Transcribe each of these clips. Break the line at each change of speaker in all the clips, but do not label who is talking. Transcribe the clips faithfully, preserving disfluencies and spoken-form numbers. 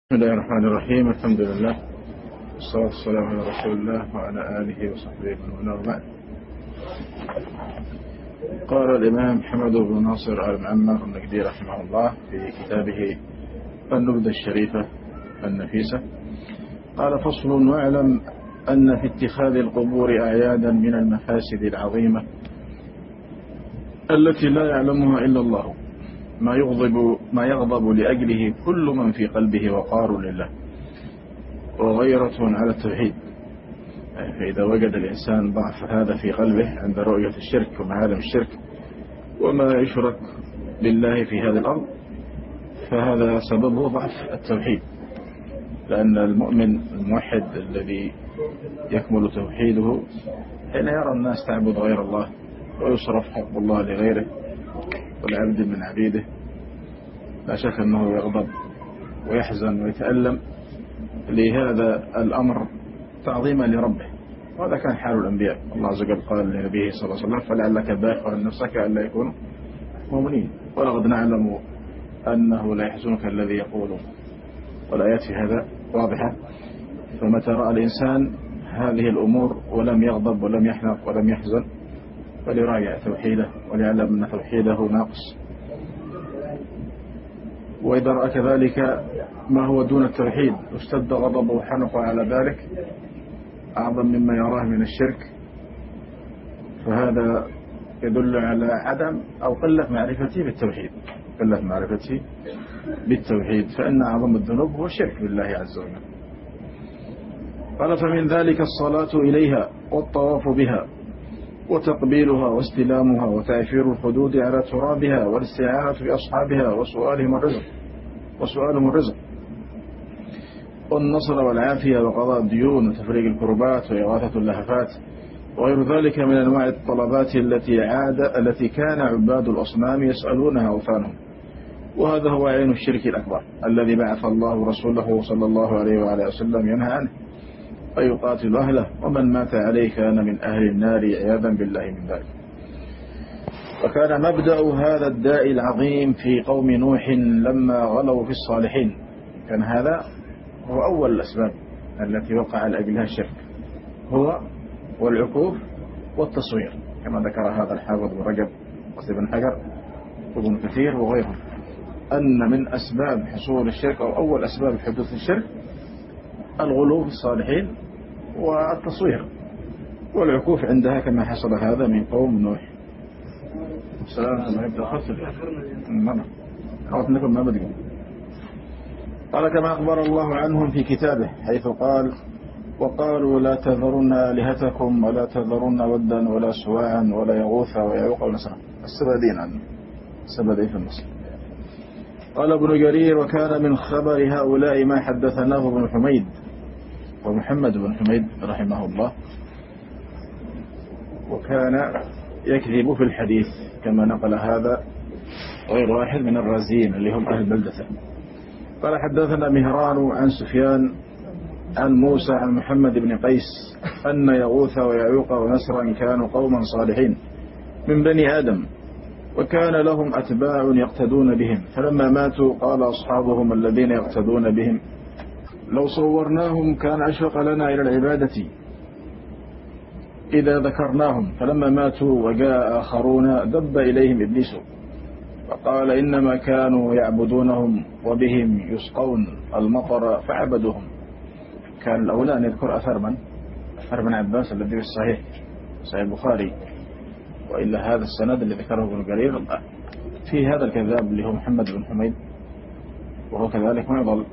بسم الله الرحمن الرحيم. الحمد لله والصلاة والسلام على رسول الله وعلى آله وصحبه من والاه وبعد. قال الإمام محمد بن ناصر المعمر النجدي رحمه الله في كتابه النبذة الشريفة النفيسة قال: فصل: واعلم أن في اتخاذ القبور أعيادا من المفاسد العظيمة التي لا يعلمها إلا الله ما يغضب ما يغضب لأجله كل من في قلبه وقار لله وغيرة على التوحيد. فإذا وجد الإنسان ضعف هذا في قلبه عند رؤية الشرك ومعالم الشرك وما يشرك بالله في هذه الأرض، فهذا سببه ضعف التوحيد، لأن المؤمن الموحد الذي يكمل توحيده حين يرى الناس تعبد غير الله ويصرف حق الله لغيره والعبد من عبيده، لا شك أنه يغضب ويحزن ويتألم لهذا الأمر تعظيما لربه. وهذا كان حال الأنبياء. الله عز وجل قال لنبيه صلى الله عليه وسلم: فلعلك باخع نفسك ألا يكونوا مؤمنين ولقد نعلم أنه لا يحزنك الذي يقولون. والآيات في هذا واضحة. فمتى رأى الإنسان هذه الأمور ولم يغضب ولم يحنق ولم يحزن فليراجع توحيده وليعلم أن توحيده ناقص. وإذا رأى كذلك ما هو دون التوحيد واشتد غضبه وحنقه على ذلك أعظم مما يراه من الشرك، فهذا يدل على عدم أو قلة معرفته بالتوحيد قلة معرفته بالتوحيد فإن أعظم الذنوب هو الشرك بالله عز وجل. قال: فمن ذلك الصلاة إليها والطواف بها وتقبيلها واستلامها وتعفير الحدود على ترابها والاستعانة بأصحابها وسؤالهم الرزق وسؤالهم الرزق والنصر والعافية وقضاء الديون وتفريج الكربات وإغاثة اللهفات وغير ذلك من أنواع الطلبات التي عاد التي كان عباد الأصنام يسألونها أوثانهم. وهذا هو عين الشرك الأكبر الذي بعث الله رسوله صلى الله عليه وعلى وسلم ينهى عنه فيقاتل أهله، ومن مات عليه كان من أهل النار عياذا بالله من ذلك. وكان مبدأ هذا الداء العظيم في قوم نوح لما غلوا في الصالحين. كان هذا هو أول الأسباب التي وقع لأجلها الشرك، هو والعكوف والتصوير، كما ذكر هذا الحافظ ابن رجب وابن حجر وابن كثير وغيرهم، أن من أسباب حصول الشرك أو أول أسباب حدوث الشرك الغلو في الصالحين والتصوير والعكوف عندها، كما حصل هذا من قوم نوح. السلام عليكم. ما بدي. قال: كما أخبر الله عنهم في كتابه حيث قال: وقالوا لا تذرن آلهتكم ولا تذرن ودا ولا سواعا ولا يغوث ويعوق ونسرا. السبدين عنه السبدين في النصر. قال ابن جرير: وكان من خبر هؤلاء ما حدثناه ابن حميد ومحمد بن حميد رحمه الله، وكان يكذب في الحديث كما نقل هذا غير واحد من الرازيين اللي هم أهل بلدته. قال: حدثنا مهران عن سفيان عن موسى عن محمد بن قيس أن يغوث ويعوق ونسرا كانوا قوما صالحين من بني آدم، وكان لهم أتباع يقتدون بهم، فلما ماتوا قال أصحابهم الذين يقتدون بهم: لو صورناهم كان أشفق لنا إلى العبادة إذا ذكرناهم. فلما ماتوا وجاء آخرون دب إليهم إبليس وقال: إنما كانوا يعبدونهم وبهم يسقون المطر فعبدوهم. كان الأولى أن يذكر أثر من أثر بن عباس الذي في الصحيح صحيح البخاري، وإلا هذا السند اللي ذكره ابن جرير في هذا الكذاب اللي هو محمد بن حميد، وهو كذلك ما يضل.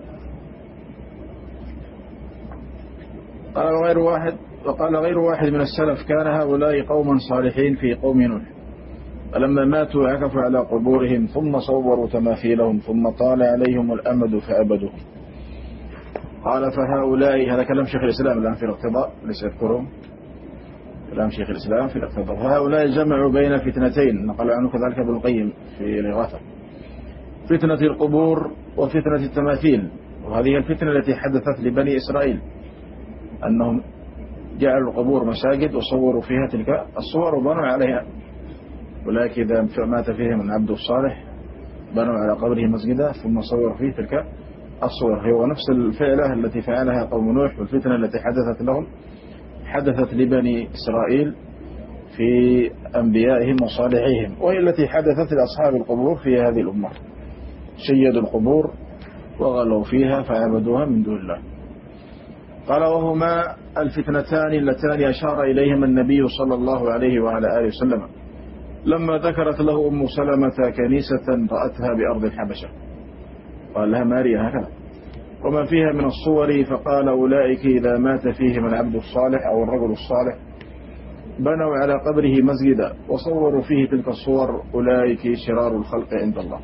قال غير واحد وقال غير واحد من السلف: كان هؤلاء قوما صالحين في قوم نوح، فلما ماتوا عكفوا على قبورهم ثم صوروا تماثيلهم ثم طال عليهم الأمد فأبدوهم. قال: فهؤلاء، هذا كلام شيخ الإسلام الآن في الاقتضاء، ليس يذكرهم، كلام شيخ الإسلام في الاقتضاء. فهؤلاء جمعوا بين فتنتين نقل عنه كذلك ابن القيم في الإغاثة: فتنة القبور وفتنة التماثيل. وهذه الفتنة التي حدثت لبني إسرائيل، أنهم جعلوا القبور مساجد وصوروا فيها تلك الصور وبنوا عليها. ولكن إذا مات فيهم العبد الصالح بنوا على قبره مسجدا ثم صوروا فيه تلك الصور. هو نفس الفعلة التي فعلها قوم نوح والفتنة التي حدثت لهم حدثت لبني إسرائيل في أنبيائهم وصالحيهم، وهي التي حدثت لأصحاب القبور في هذه الأمة، شيدوا القبور وغلوا فيها فعبدوها من دون الله. قال وهما الفتنتان اللتان أشار إليهما النبي صلى الله عليه وعلى آله وسلم لما ذكرت له أم سلمة كنيسة رأتها بأرض الحبشة، قال لها ماريا هكذا وما فيها من الصور، فقال أولئك إذا مات فيهم العبد الصالح أو الرجل الصالح بنوا على قبره مسجدا وصوروا فيه تلك الصور، أولئك شرار الخلق عند الله.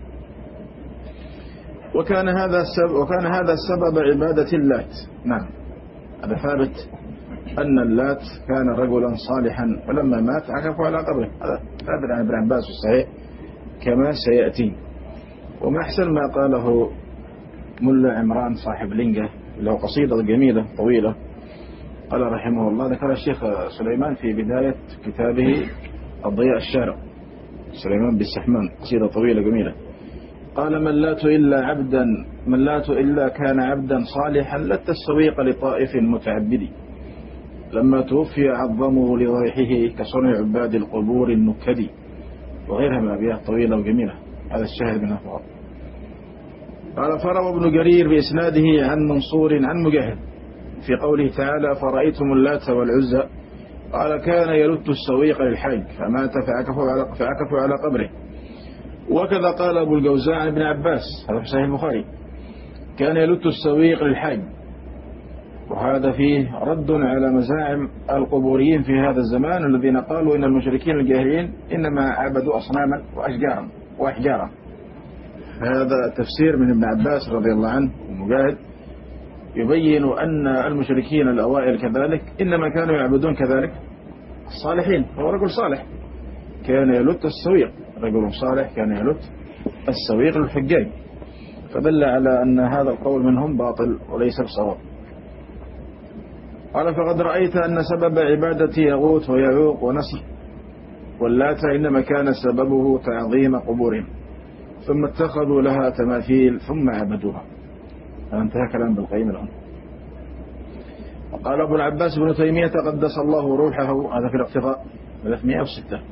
وكان هذا السبب وكان هذا السبب عبادة اللات. نعم، هذا ثابت أن اللات كان رجلا صالحا ولما مات عكفوا على قبره، هذا ثابت عن ابن عباس الصحيح كما سيأتي. وما أحسن ما قاله ملا عمران صاحب لينجا له قصيدة جميلة طويلة، قال رحمه الله، ذكر الشيخ سليمان في بداية كتابه الضياء الشارع، سليمان بالسحمان، قصيدة طويلة جميلة، قال من لات إلا عبدا من لات إلا كان عبدا صالحا لت السويق لطائف متعبد، لما توفي عظمه لضيحه كصنع عباد القبور النكدي، وغيرها من أبيات طويلة وجميلة. هذا الشاهد منها فقط. قال فروى ابن جرير بإسناده عن منصور عن مجاهد في قوله تعالى فرأيتم اللات والعزى، قال كان يلت السويق للحج فمات فعكفوا على, فعكفوا على قبره. وكذا قال أبو الجوزاء عن ابن عباس، هذا في صحيح البخاري، كان يلت السويق للحج، وهذا فيه رد على مزاعم القبوريين في هذا الزمان الذين قالوا إن المشركين الجاهليين إنما عبدوا أصناما وأشجارا وأحجارا. هذا تفسير من ابن عباس رضي الله عنه ومجاهد يبين أن المشركين الأوائل كذلك إنما كانوا يعبدون كذلك الصالحين. هو رجل صالح كان يلت السويق، رجل صالح كان يلت السويق للحجاج، فدل على أن هذا القول منهم باطل وليس بصواب. قال فقد رأيت أن سبب عبادة يغوث ويعوق ونسر واللات إنما كان سببه تعظيم قبورهم، ثم اتخذوا لها تماثيل ثم عبدوها. انتهى كلام ابن القيم الآن. وقال أبو العباس بن تيمية قدس الله روحه، هذا في الاقتضاء ثلاثمائة وستة،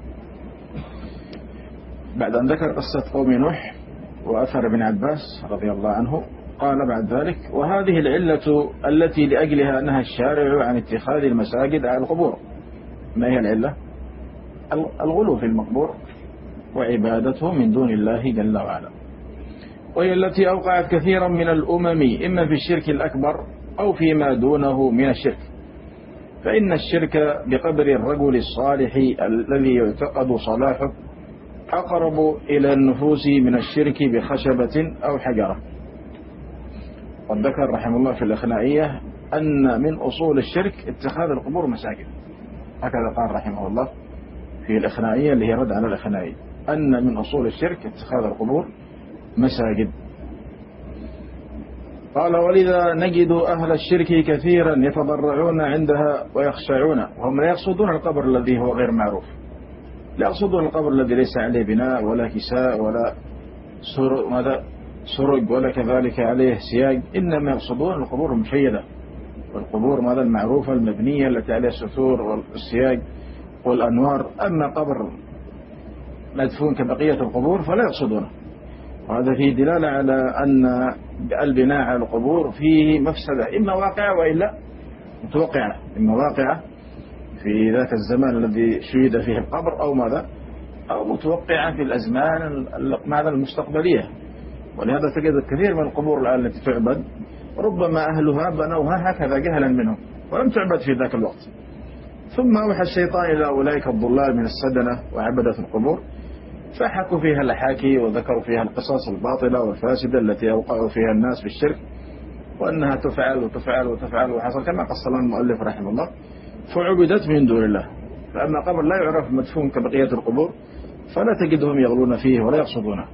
بعد أن ذكر قصة قوم نوح وأثر ابن عباس رضي الله عنه، قال بعد ذلك وهذه العلة التي لأجلها نهى الشارع عن اتخاذ المساجد على القبور. ما هي العلة؟ الغلو في المقبور وعبادته من دون الله جل وعلا، وهي التي أوقعت كثيرا من الأمم إما في الشرك الأكبر أو فيما دونه من الشرك. فإن الشرك بقبر الرجل الصالح الذي يعتقد صلاحه أقرب إلى النفوس من الشرك بخشبة أو حجرة. قد ذكر رحمه الله في الإخنائية أن من أصول الشرك اتخاذ القبور مساجد، هكذا قال رحمه الله في الإخنائية اللي هي رد على الإخنائية، أن من أصول الشرك اتخاذ القبور مساجد. قال ولذا نجد أهل الشرك كثيرا يتضرعون عندها ويخشعون، وهم لا يقصدون القبر الذي هو غير معروف، لا يقصدون القبر الذي ليس عليه بناء ولا كساء ولا سرج, ماذا سرج ولا كذلك عليه سياج، إنما يقصدون القبور المشيدة والقبور ماذا المعروفة المبنية التي عليها الستور والسياج والأنوار. أما قبر مدفون كبقية القبور فلا يقصدونه، وهذا فيه دلالة على أن البناء على القبور فيه مفسدة، إما واقعة وإلا متوقعة، إما واقعة في ذاك الزمان الذي شيد فيه القبر أو ماذا أو متوقعة في الأزمان ماذا المستقبلية. ولهذا تجد الكثير من القبور الآن التي تعبد ربما أهلها بنوها هكذا جهلا منهم ولم تعبد في ذاك الوقت، ثم أوحى الشيطان إلى أولئك الضلال من السدنة وعبدة القبور فحكوا فيها الحاكي وذكروا فيها القصص الباطلة والفاسدة التي أوقعوا فيها الناس في الشرك، وأنها تفعل وتفعل وتفعل وحصل كما قص لنا المؤلف رحمه الله، فعبدت من دون الله. فأما قبر لا يعرف مدفون كبقية القبور فلا تجدهم يغلون فيه ولا يقصدونه.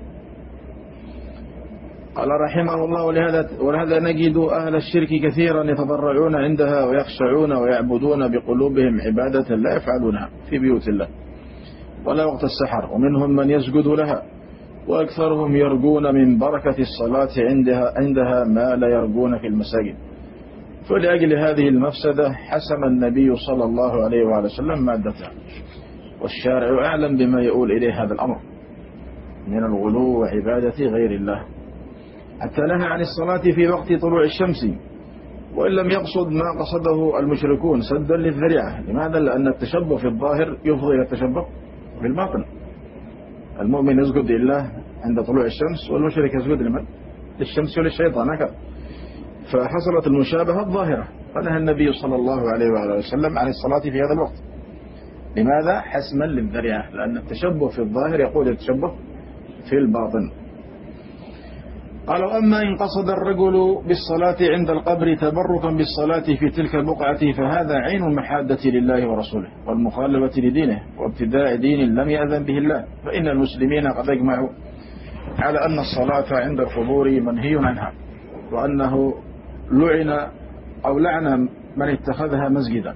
قال رحمه الله ولهذا, ولهذا نجد أهل الشرك كثيرا يتضرعون عندها ويخشعون ويعبدون بقلوبهم عبادة لا يفعلونها في بيوت الله ولا وقت السحر، ومنهم من يسجد لها وأكثرهم يرجون من بركة الصلاة عندها, عندها ما لا يرجون في المساجد. فلأجل هذه المفسدة حسم النبي صلى الله عليه وعلى وسلم مادتها، والشارع أعلم بما يؤول إليه هذا الأمر من الغلو وعبادة غير الله، حتى نهى عن الصلاة في وقت طلوع الشمس، وإن لم يقصد ما قصده المشركون سدا للذريعة. لماذا؟ لأن التشبه في الظاهر يفضي إلى التشبه في الباطن. المؤمن يسجد لله عند طلوع الشمس، والمشرك يسجد لمن؟ للشمس وللشيطان، هكذا. فحصلت المشابهة الظاهرة، فنهى النبي صلى الله عليه وآله وسلم عن الصلاة في هذا الوقت. لماذا؟ حسما للذريعة، لأن التشبه في الظاهر يقول التشبه في الباطن. قالوا: أما إن قصد الرجل بالصلاة عند القبر تبركا بالصلاة في تلك البقعة فهذا عين المحادة لله ورسوله والمخالفة لدينه وابتداء دين لم يأذن به الله، فإن المسلمين قد اجمعوا على أن الصلاة عند القبور منهي عنها، وأنه لعن أو لعن من اتخذها مسجدا.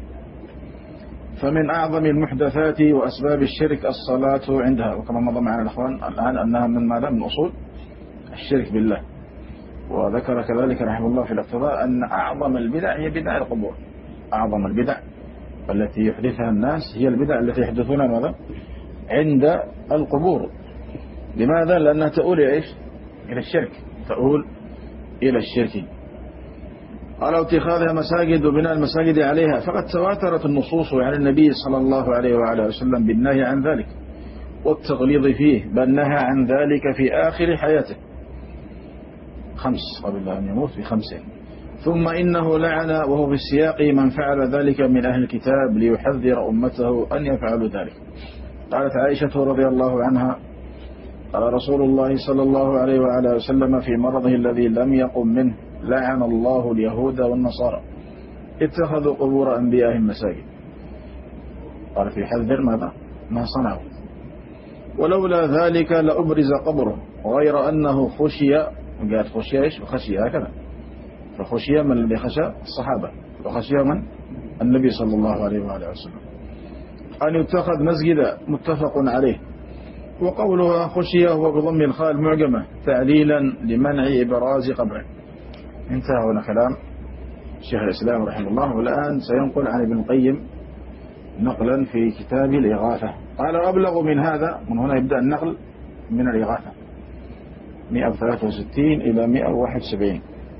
فمن أعظم المحدثات وأسباب الشرك الصلاة عندها، وكما مضى معنا الأخوان الآن أنها من ماذا؟ من أصول الشرك بالله. وذكر كذلك رحمه الله في الاقتضاء أن أعظم البدع هي بدع القبور. أعظم البدع التي يحدثها الناس هي البدع التي يحدثونها ماذا؟ عند القبور. لماذا؟ لأنها تؤول إلى إيش؟ إلى الشرك، تؤول إلى الشرك. قال: اتخاذها مساجد وبناء المساجد عليها، فقد تواترت النصوص عن النبي صلى الله عليه وعلى وسلم بالنهي عن ذلك والتغليظ فيه، بل نهى عن ذلك في آخر حياته خمس قبل أن يموت بخمسين. ثم إنه لعن وهو في السياق من فعل ذلك من أهل الكتاب ليحذر أمته أن يفعلوا ذلك. قالت عائشة رضي الله عنها: قال رسول الله صلى الله عليه وعلى وسلم في مرضه الذي لم يقم منه: لعن الله اليهود والنصارى اتخذوا قبور أنبيائهم مساجد. قال في حذر ماذا؟ ما صنعوا. ولولا ذلك لأبرز قبره، غير أنه خشي، قالت خشي إيش؟ خشي هكذا، فخشي من الذي خشى؟ الصحابة، وخشي من؟ النبي صلى الله عليه وعلى وسلم أن يتخذ مسجدا، متفق عليه. وقولها خشية هو بضم الخاء المعجمة تعليلا لمنع إبراز قبره. انتهى هنا كلام شيخ الإسلام رحمه الله، والآن سينقل عن ابن القيم نقلا في كتاب الإغاثة. قال: أبلغ من هذا، من هنا يبدأ النقل من الإغاثة مئة وثلاثة وستين إلى مئة وواحد وسبعين.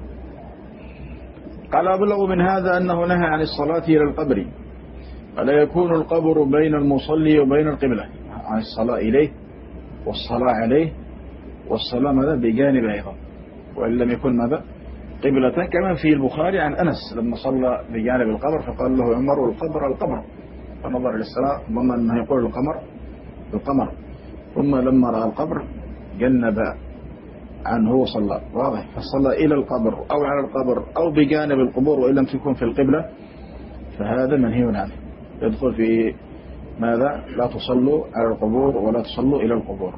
قال: أبلغ من هذا أنه نهى عن الصلاة إلى القبر، فلا يكون القبر بين المصلي وبين القبلة، عن الصلاة إليه والصلاة عليه، والصلاة ماذا؟ بجانب أيضا، وإن لم يكن ماذا؟ قبلة، كما في البخاري عن أنس لما صلى بجانب القبر فقال له عمر: والقبر القبر، فنظر إلى السماء ظن أنه يقول القمر القمر، ثم لما رأى القبر جنب عنه وصلى. واضح؟ فصلى إلى القبر أو على القبر أو بجانب القبور، وإن لم تكن في القبلة فهذا منهي عنه، يدخل في ماذا؟ لا تصلوا على القبور ولا تصلوا إلى القبور.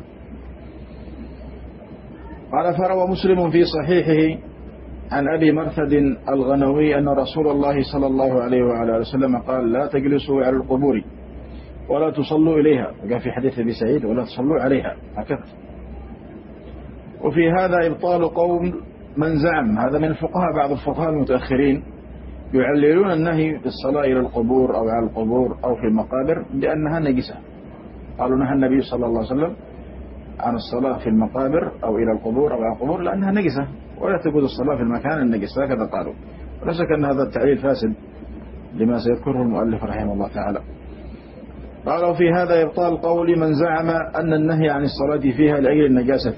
قال: فروى مسلم في صحيحه عن أبي مرثد الغنوي أن رسول الله صلى الله عليه وعلى وسلم قال: لا تجلسوا على القبور ولا تصلوا إليها، وقال في حديث أبي سعيد: ولا تصلوا عليها، هكذا. وفي هذا إبطال قوم من زعم، هذا من الفقهاء، بعض الفقهاء المتأخرين يعللون النهي بالصلاة إلى القبور أو على القبور أو في المقابر بأنها نجسة. قالوا: نهى النبي صلى الله عليه وسلم عن الصلاة في المقابر أو إلى القبور أو على القبور لأنها نجسة، ولا تجوز الصلاة في المكان النجس، هكذا قالوا. ولا شك أن هذا التعليل فاسد لما سيذكره المؤلف رحمه الله تعالى. قالوا: في هذا إبطال قول من زعم أن النهي عن الصلاة فيها لأجل النجاسة،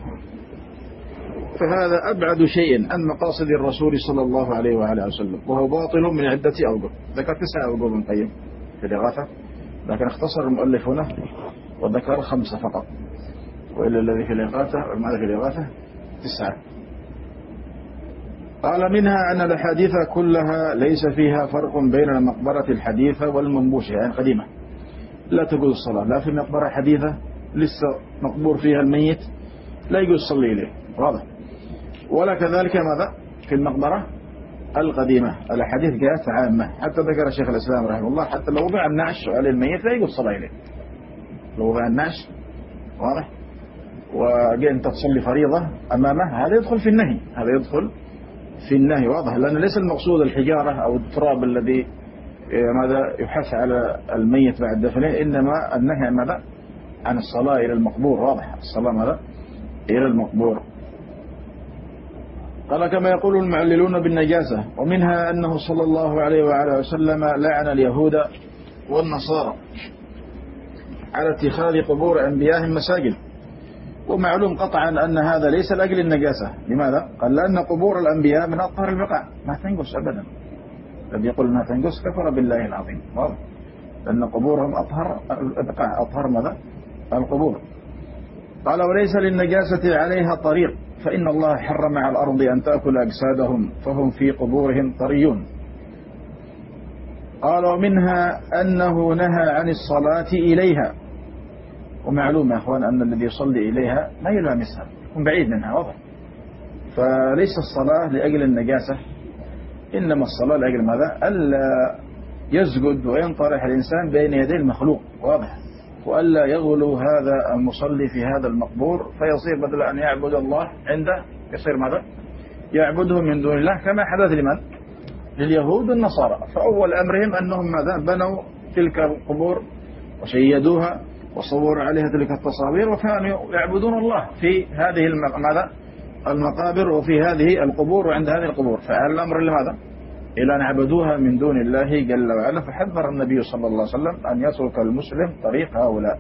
فهذا أبعد شيء عن مقاصد الرسول صلى الله عليه وعلى وسلم، وهو باطل من عدة أوجه. ذكر تسعة أوجه من قيم في الإغاثة، لكن اختصر المؤلف هنا وذكر خمسة فقط، وإلا الذي في الإغاثة والمعنى في الإغاثة تسعة. قال: منها أن الحديث كلها ليس فيها فرق بين المقبرة الحديثة والمنبوشة، يعني قديمة، لا تجوز الصلاة لا في مقبرة حديثة لسه مقبور فيها الميت لا يجوز صلي إليه، واضح، ولا كذلك ماذا في المقبرة القديمة. الحديث جاءت عامة، حتى ذكر شيخ الإسلام رحمه الله حتى لو وضع النعش على الميت لا يجوز صلي إليه، لو وضع النعش، واضح، وأنت تصلي فريضة أمامه، هذا يدخل في النهي، هذا يدخل في النهي واضح، لأن ليس المقصود الحجارة أو التراب الذي ماذا يحث على الميت بعد دفنه، إنما النهي ماذا عن الصلاة إلى المقبور، واضح الصلاة ماذا إلى المقبور. قال كما يقول المعللون بالنجاسة. ومنها أنه صلى الله عليه وعلى وسلم لعن اليهود والنصارى على اتخاذ قبور أنبيائهم مساجد. ومعلوم قطعا أن هذا ليس لأجل النجاسة. لماذا؟ قال لأن قبور الأنبياء من أطهر البقاع، ما تنقص أبدا. الذي يقول ما تنقص كفر بالله العظيم، واضح، لأن قبورهم أطهر البقاع، أطهر ماذا؟ القبور. قال وليس للنجاسة عليها طريق، فإن الله حرم على الأرض أن تأكل أجسادهم فهم في قبورهم طريون. قال ومنها أنه نهى عن الصلاة إليها. ومعلوم يا أخوان أن الذي يصلي إليها ما يلامسها، يكون بعيد منها، واضح. فليس الصلاة لأجل النجاسة، إنما الصلاة لأجل ماذا؟ ألا يسجد وينطرح الإنسان بين يدي المخلوق، واضح، وألا يغلو هذا المصلي في هذا المقبور فيصير بدل أن يعبد الله عنده يصير ماذا؟ يعبده من دون الله، كما حدث لمن؟ لليهود والنصارى. فأول أمرهم أنهم ماذا؟ بنوا تلك القبور وشيدوها وصوروا عليها تلك التصاوير، وكانوا يعبدون الله في هذه ماذا؟ المقابر وفي هذه القبور وعند هذه القبور. فعلى الأمر لماذا؟ إلى أن عبدوها من دون الله جل وعلا. فحذر النبي صلى الله عليه وسلم أن يترك المسلم طريق هؤلاء.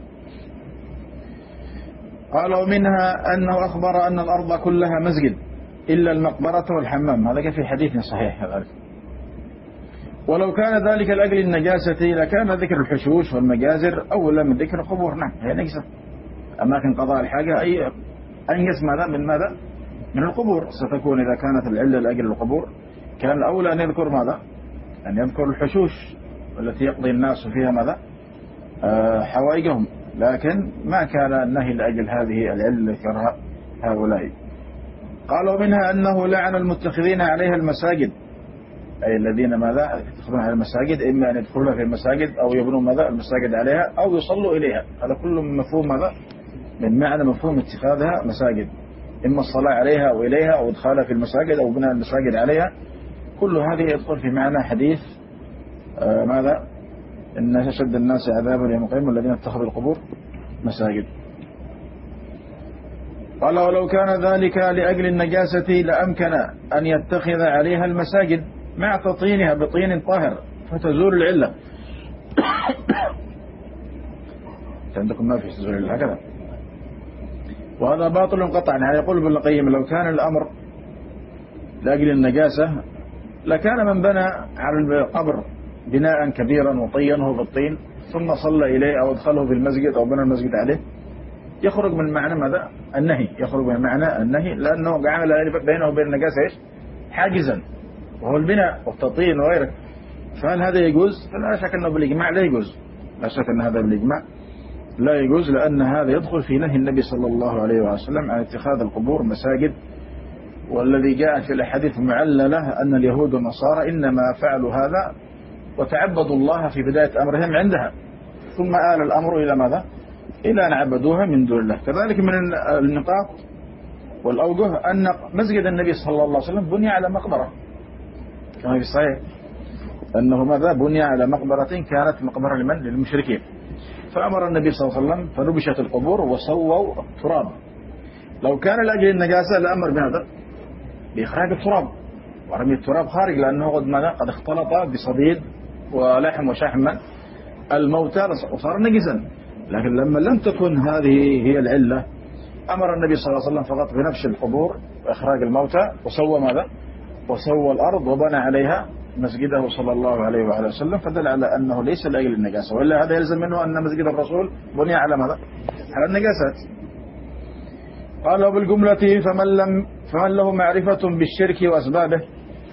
قال ومنها أنه أخبر أن الأرض كلها مسجد إلا المقبرة والحمام، هذا في حديث صحيح هذا. ولو كان ذلك لأجل النجاسة لكان ذكر الحشوش والمجازر أولى من ذكر القبور. نعم هي نجسة، أماكن قضاء الحاجة أي أنجس ماذا من ماذا؟ من القبور. ستكون إذا كانت العلة لأجل القبور كان الأولى أن يذكر ماذا؟ أن يذكر الحشوش التي يقضي الناس فيها ماذا؟ آه حوائجهم، لكن ما كان النهي لأجل هذه العلة ذكرها هؤلاء. قالوا منها أنه لعن المتخذين عليها المساجد، أي الذين ماذا يتخذون على المساجد، إما أن يدخلون في المساجد أو يبنون ماذا المساجد عليها أو يصلوا إليها. هذا كله من مفهوم ماذا؟ من معنى مفهوم اتخاذها مساجد، إما الصلاة عليها أو إليها أو إدخالها في المساجد أو بناء المساجد عليها. كل هذه يدخل في معنى حديث آه ماذا؟ إن أشد الناس عذابا يوم القيامة الذين اتخذوا القبور مساجد. قال ولو كان ذلك لأجل النجاسة لأمكن أن يتخذ عليها المساجد مع تطينها بطين طاهر فتزول العلة. عندكم ما في تزول العلة هكذا، وهذا باطل قطعا. يعني يقول ابن القيم لو كان الأمر لأجل النجاسة لكان من بنى على القبر بناء كبيرا وطينه بالطين ثم صلى إليه أو ادخله في المسجد أو بنى المسجد عليه يخرج من معنى ماذا؟ النهي، يخرج من معنى النهي، لأنه جعل بينه وبين النجاسة إيش؟ حاجزا، وهو البناء والتطين وغيره. فهل هذا يجوز؟ لا شك أنه بالإجماع لا يجوز، لا شك أن هذا بالإجماع لا يجوز، لأن هذا يدخل في نهي النبي صلى الله عليه وسلم عن اتخاذ القبور مساجد. والذي جاء في الأحاديث المعللة أن اليهود والنصارى إنما فعلوا هذا وتعبدوا الله في بداية أمرهم عندها، ثم آل الأمر إلى ماذا؟ إلى أن عبدوها من دون الله. كذلك من النقاط والأوجه أن مسجد النبي صلى الله عليه وسلم بني على مقبرة، كما في الصحيح أنه ماذا؟ بني على مقبرة كانت مقبرة لمن؟ للمشركين. فأمر النبي صلى الله عليه وسلم فنبشت القبور وسووا تراب. لو كان لأجل النجاسة لأمر بهذا بإخراج التراب ورمي التراب خارج، لأنه قد ماذا؟ قد اختلط بصديد ولحم وشحم الموتى وصار نجسا. لكن لما لم تكن هذه هي العلة أمر النبي صلى الله عليه وسلم فقط بنبش القبور وإخراج الموتى وسوى ماذا؟ وسوى الأرض وبنى عليها مسجده صلى الله عليه وعلى وسلم، فدل على أنه ليس لأجل النجاسة، وإلا هذا يلزم منه أن مسجد الرسول بني على ماذا؟ على النجاسات. قال بالجملة فمن, لم فمن له معرفة بالشرك وأسبابه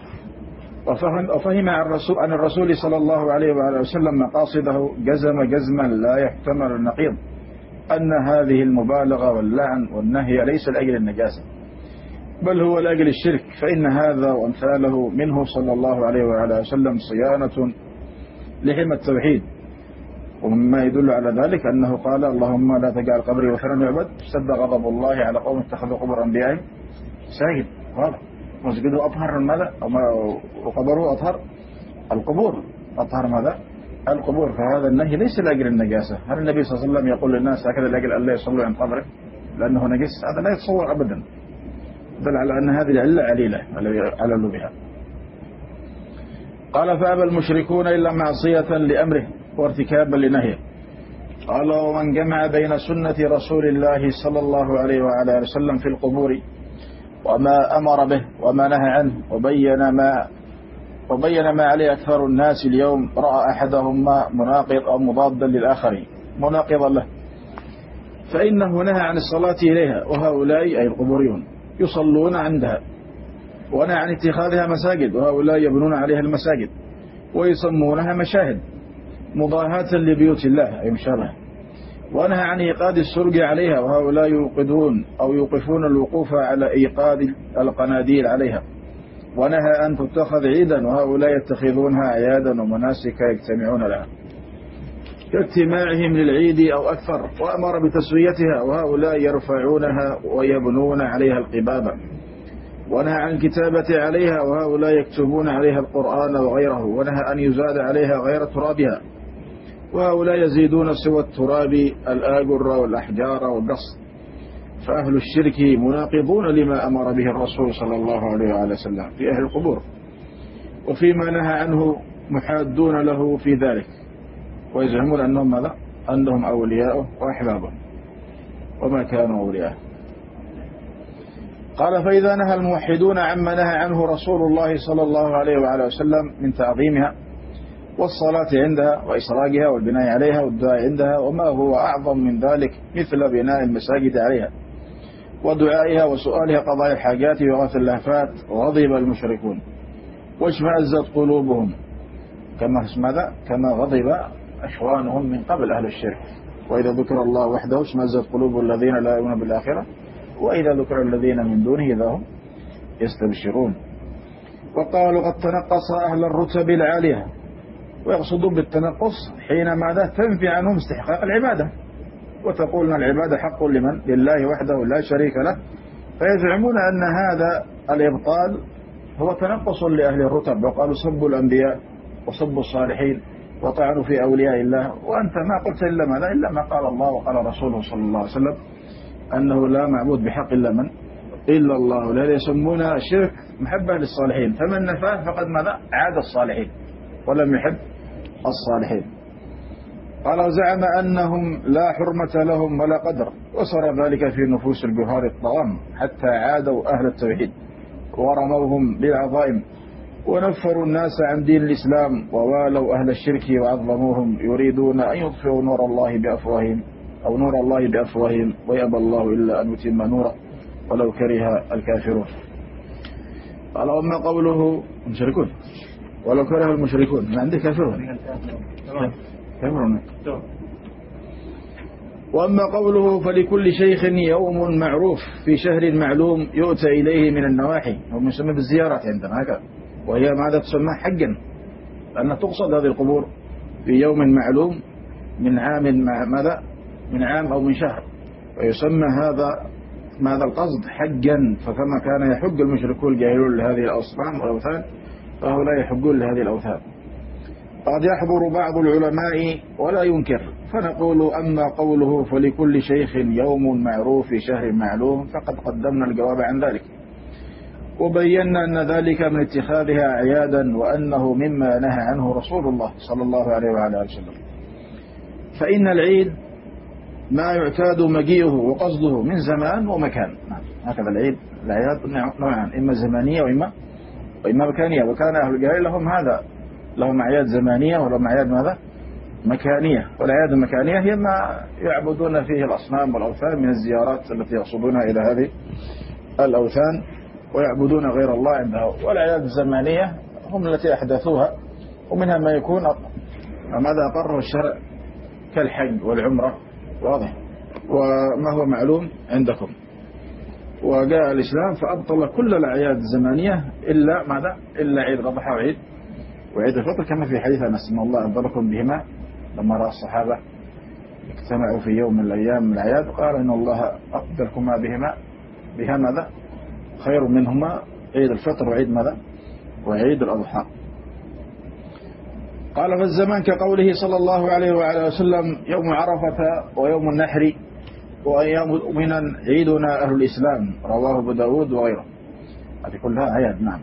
وفهم, وفهم عن الرسول, عن الرسول صلى الله عليه وعلى وسلم مقاصده جزم جزما لا يحتمل النقيض أن هذه المبالغة واللعن والنهي ليس لأجل النجاسة بل هو لأجل الشرك، فإن هذا وأمثاله منه صلى الله عليه وعلى وسلم صيانة لحمى التوحيد ومما يدل على ذلك أنه قال اللهم لا تجعل قبري وثنا يعبد اشتد غضب الله على قوم اتخذوا قبور أنبيائهم ساجد. واضح. مسجده أطهر ماذا وقبره أطهر القبور أطهر ماذا القبور. فهذا النهي ليس لأجل النجاسة. هل النبي صلى الله عليه وسلم يقول للناس هكذا لأجل أن لا يصلوا عند قبره لأنه نجس؟ هذا لا يتصور أبدا. دل على أن هذه العلة عليلة عللوا بها. قال فأبى المشركون إلا معصية لأمره وارتكابا لنهيه. قال ومن جمع بين سنة رسول الله صلى الله عليه وعلى آله وسلم في القبور وما أمر به وما نهى عنه وبين ما وبين ما عليه أكثر الناس اليوم رأى أحدهما مناقض أو مضادا للآخر مناقضا له فإنه نهى عن الصلاة إليها وهؤلاء أي القبوريون يصلون عندها، ونهى عن اتخاذها مساجد وهؤلاء يبنون عليها المساجد ويسمونها مشاهد مضاهاة لبيوت الله أي مشابهة، ونهى عن إيقاد السرج عليها وهؤلاء يوقدون أو يوقفون الوقوف على إيقاد القناديل عليها، ونهى أن تتخذ عيدا وهؤلاء يتخذونها أعيادا ومناسك يجتمعون لها كاجتماعهم للعيد أو أكثر، وأمر بتسويتها وهؤلاء يرفعونها ويبنون عليها القبابة، ونهى عن الكتابة عليها وهؤلاء يكتبون عليها القرآن وغيره، ونهى أن يزاد عليها غير ترابها وهؤلاء يزيدون سوى التراب الآجر والأحجار والقص. فأهل الشرك مناقضون لما أمر به الرسول صلى الله عليه وسلم في أهل القبور، وفيما نهى عنه محادون له في ذلك ويزعمون أنهم ماذا؟ أنهم أولياءه وأحبابه وما كانوا أولياءه. قال فإذا نهى الموحدون عما نهى عنه رسول الله صلى الله عليه وعلى وسلم من تعظيمها والصلاة عندها وإسراجها والبناء عليها والدعاء عندها وما هو أعظم من ذلك مثل بناء المساجد عليها ودعائها وسؤالها قضاء الحاجات وغاث اللهفات، غضب المشركون واشمأزت قلوبهم كما ماذا؟ كما غضب أشوانهم من قبل أهل الشرك. وإذا ذكر الله وحده اشمأزت قلوب الذين لا يؤمنون بالآخرة وإذا ذكر الذين من دونه إذا هم يستبشرون. وقالوا قد تنقص أهل الرتب العالية، ويقصدون بالتنقص حين ماذا؟ تنفي عنهم استحقاق العبادة وتقول أن العبادة حق لمن؟ لله وحده لا شريك له، فيزعمون أن هذا الإبطال هو تنقص لأهل الرتب، وقالوا سبوا الأنبياء وسبوا الصالحين وطعنوا في أولياء الله، وأنت ما قلت إلا ماذا؟ إلا ما قال الله وقال رسوله صلى الله عليه وسلم أنه لا معبود بحق إلا من؟ إلا الله. لا يسمون الشرك محبة للصالحين، فمن نفاه فقد ماذا؟ عاد الصالحين ولم يحب الصالحين. قال وزعم أنهم لا حرمة لهم ولا قدر، وصار ذلك في نفوس الجهال الطغام حتى عادوا أهل التوحيد ورموهم بالعظائم ونفروا الناس عن دين الإسلام ووالوا أهل الشرك وعظموهم، يريدون أن يطفئوا نور الله بأفواههم أو نور الله بأفواههم ويأبى الله إلا أن يتم نوره ولو كره الكافرون. قال وما قوله المشركون ولو كره المشركون ما عندك كافرون كافرون. وأما قوله فلكل شيخ يوم معروف في شهر معلوم يؤتى إليه من النواحي، هم يسمى بالزيارات عندنا هكذا، وهي ماذا تسمى حقا لأن تقصد هذه القبور في يوم معلوم من عام ماذا؟ من عام أو من شهر، ويسمى هذا ماذا القصد حقا. فكما كان يحج المشركون الجاهلون لهذه الأصنام والأوثان فهؤلاء يحجون لهذه الأوثان. قد يحضر بعض العلماء ولا ينكر، فنقول أما قوله فلكل شيخ يوم معروف في شهر معلوم فقد قدمنا الجواب عن ذلك وبينا أن ذلك من اتخاذها أعيادا وأنه مما نهى عنه رسول الله صلى الله عليه وعلى آله وسلم. فإن العيد ما يعتاد مجيئه وقصده من زمان ومكان، هكذا العيد الأعياد نوعان، إما زمانية وإما وإما مكانية، وكان أهل الجاهلية لهم هذا، لهم أعياد زمانية ولهم أعياد ماذا؟ مكانية. والأعياد المكانية هي ما يعبدون فيه الأصنام والأوثان من الزيارات التي يقصدونها إلى هذه الأوثان ويعبدون غير الله عندها. والأعياد الزمانية هم التي أحدثوها، ومنها ما يكون ماذا أقره الشرع كالحج والعمرة، واضح، وما هو معلوم عندكم. وجاء الإسلام فأبطل كل الأعياد الزمانية إلا ماذا؟ إلا عيد الأضحى وعيد وعيد الفطر، كما في حديث أنس إن الله أبطلكم بهما لما رأى الصحابة اجتمعوا في يوم من الأيام من الأعياد قال إن الله أقدركما بهما بها ماذا خير منهما عيد الفطر وعيد ماذا وعيد الأضحى. قال فالزمان كقوله صلى الله عليه وعلى وسلم يوم عرفة ويوم النحر وأيام منا عيدنا أهل الإسلام، رواه أبو داود وغيره. هذه كلها أعياد. نعم.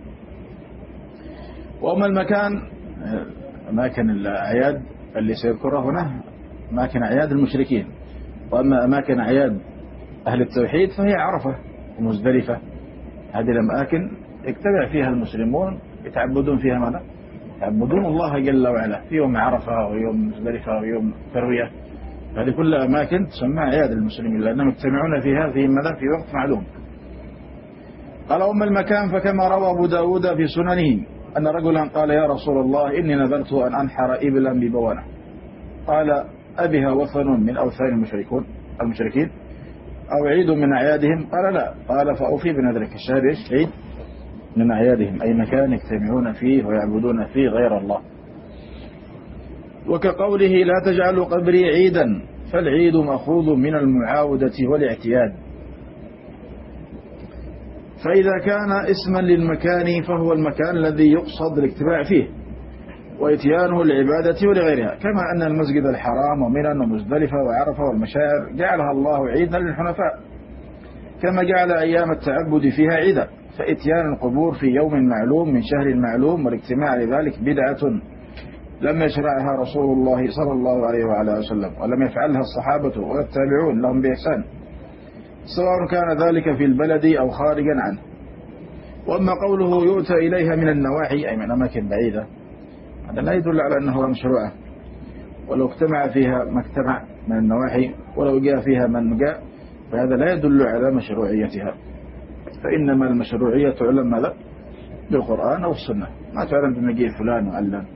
وأما المكان أماكن الأعياد اللي سيذكرها هنا أماكن أعياد المشركين، وأما أماكن أعياد أهل التوحيد فهي عرفة ومزدلفة. هذه الأماكن يجتمع فيها المسلمون يتعبدون فيها ماذا؟ يعبدون الله جل وعلا في يوم عرفة ويوم مزدلفة ويوم تروية. هذه كلها أماكن تسمى أعياد المسلمين لأنهم يجتمعون فيها في ماذا؟ في وقت معلوم. قال أما المكان فكما روى أبو داود في سننه أن رجلا قال يا رسول الله إني نذرت أن أنحر إبلا ببوانة. قال أبها وثن من أوثان المشركون المشركين أو عيد من أعيادهم؟ قال لا. قال فأوفي بنذرك. الشهر إيش؟ عيد من أعيادهم، أي مكان يجتمعون فيه ويعبدون فيه غير الله. وكقوله لا تجعلوا قبري عيدا، فالعيد مأخوذ من المعاودة والاعتياد. فإذا كان اسما للمكان فهو المكان الذي يقصد الاجتماع فيه وإتيانه للعبادة ولغيرها، كما أن المسجد الحرام ومنى ومزدلفة وعرفة والمشاعر جعلها الله عيدا للحنفاء، كما جعل أيام التعبد فيها عيدا. فإتيان القبور في يوم معلوم من شهر معلوم والاجتماع لذلك بدعة لم يشرعها رسول الله صلى الله عليه وعلى وسلم، ولم يفعلها الصحابة ولا التابعون لهم بإحسان، سواء كان ذلك في البلد أو خارجا عنه. وأما قوله يؤتى إليها من النواحي أي من أماكن بعيدة، هذا لا يدل على أنه مشروعة، ولو اجتمع فيها ما اجتمع من النواحي ولو جاء فيها من جاء فهذا لا يدل على مشروعيتها، فإنما المشروعية تعلم ماذا؟ بالقرآن أو السنة، ما تعلم بمجيء فلان وعلان.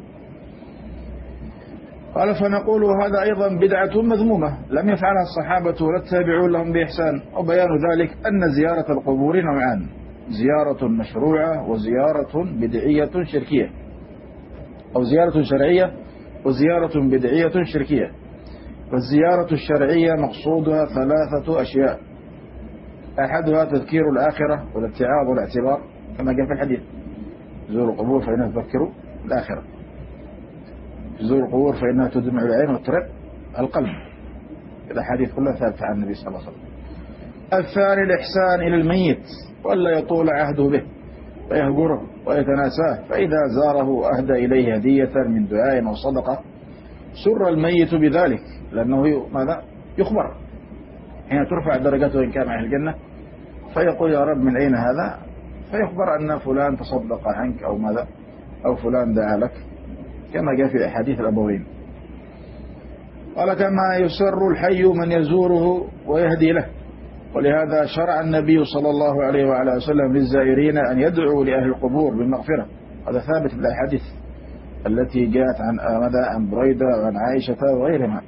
قال فنقول هذا أيضا بدعة مذمومة لم يفعلها الصحابة ولا التابعون لهم بإحسان. وبيان ذلك أن زيارة القبور نوعان: زيارة مشروعة وزيارة بدعية شركية، أو زيارة شرعية وزيارة بدعية شركية. فالزيارة الشرعية مقصودها ثلاثة أشياء: أحدها تذكير الآخرة والاتعاظ والاعتبار، كما جاء في الحديث: زوروا القبور فإنها تذكروا الآخرة، زوروا القبور فإنها تدمع العين وترق القلب. الأحاديث كلها ثابتة عن النبي صلى الله عليه وسلم. الثاني الإحسان إلى الميت وألا يطول عهده به ويهجره ويتناساه، فإذا زاره أهدى إليه هدية من دعاء وصدقة سر الميت بذلك، لأنه ماذا؟ يخبر حين ترفع درجته إن كان أهل الجنة، فيقول يا رب من أين هذا؟ فيخبر أن فلان تصدق عنك أو ماذا، أو فلان دعا لك، كما جاء في أحاديث الأبوين. قال كما يسر الحي من يزوره ويهدي له، ولهذا شرع النبي صلى الله عليه وعلى وسلم للزائرين أن يدعوا لأهل القبور بالمغفرة. هذا ثابت في الأحاديث التي جاءت عن مدى عن بريدة وعن عائشة وغيرها.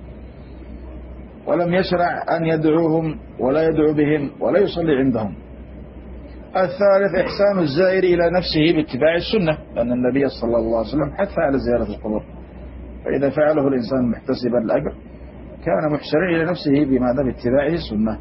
ولم يشرع أن يدعوهم ولا يدعو بهم ولا يصلي عندهم. الثالث إحسان الزائر إلى نفسه باتباع السنة، لأن النبي صلى الله عليه وسلم حث على زيارة القبور، فإذا فعله الإنسان محتسبا الأجر كان محسنا إلى نفسه بماذا؟ باتباعه السنة.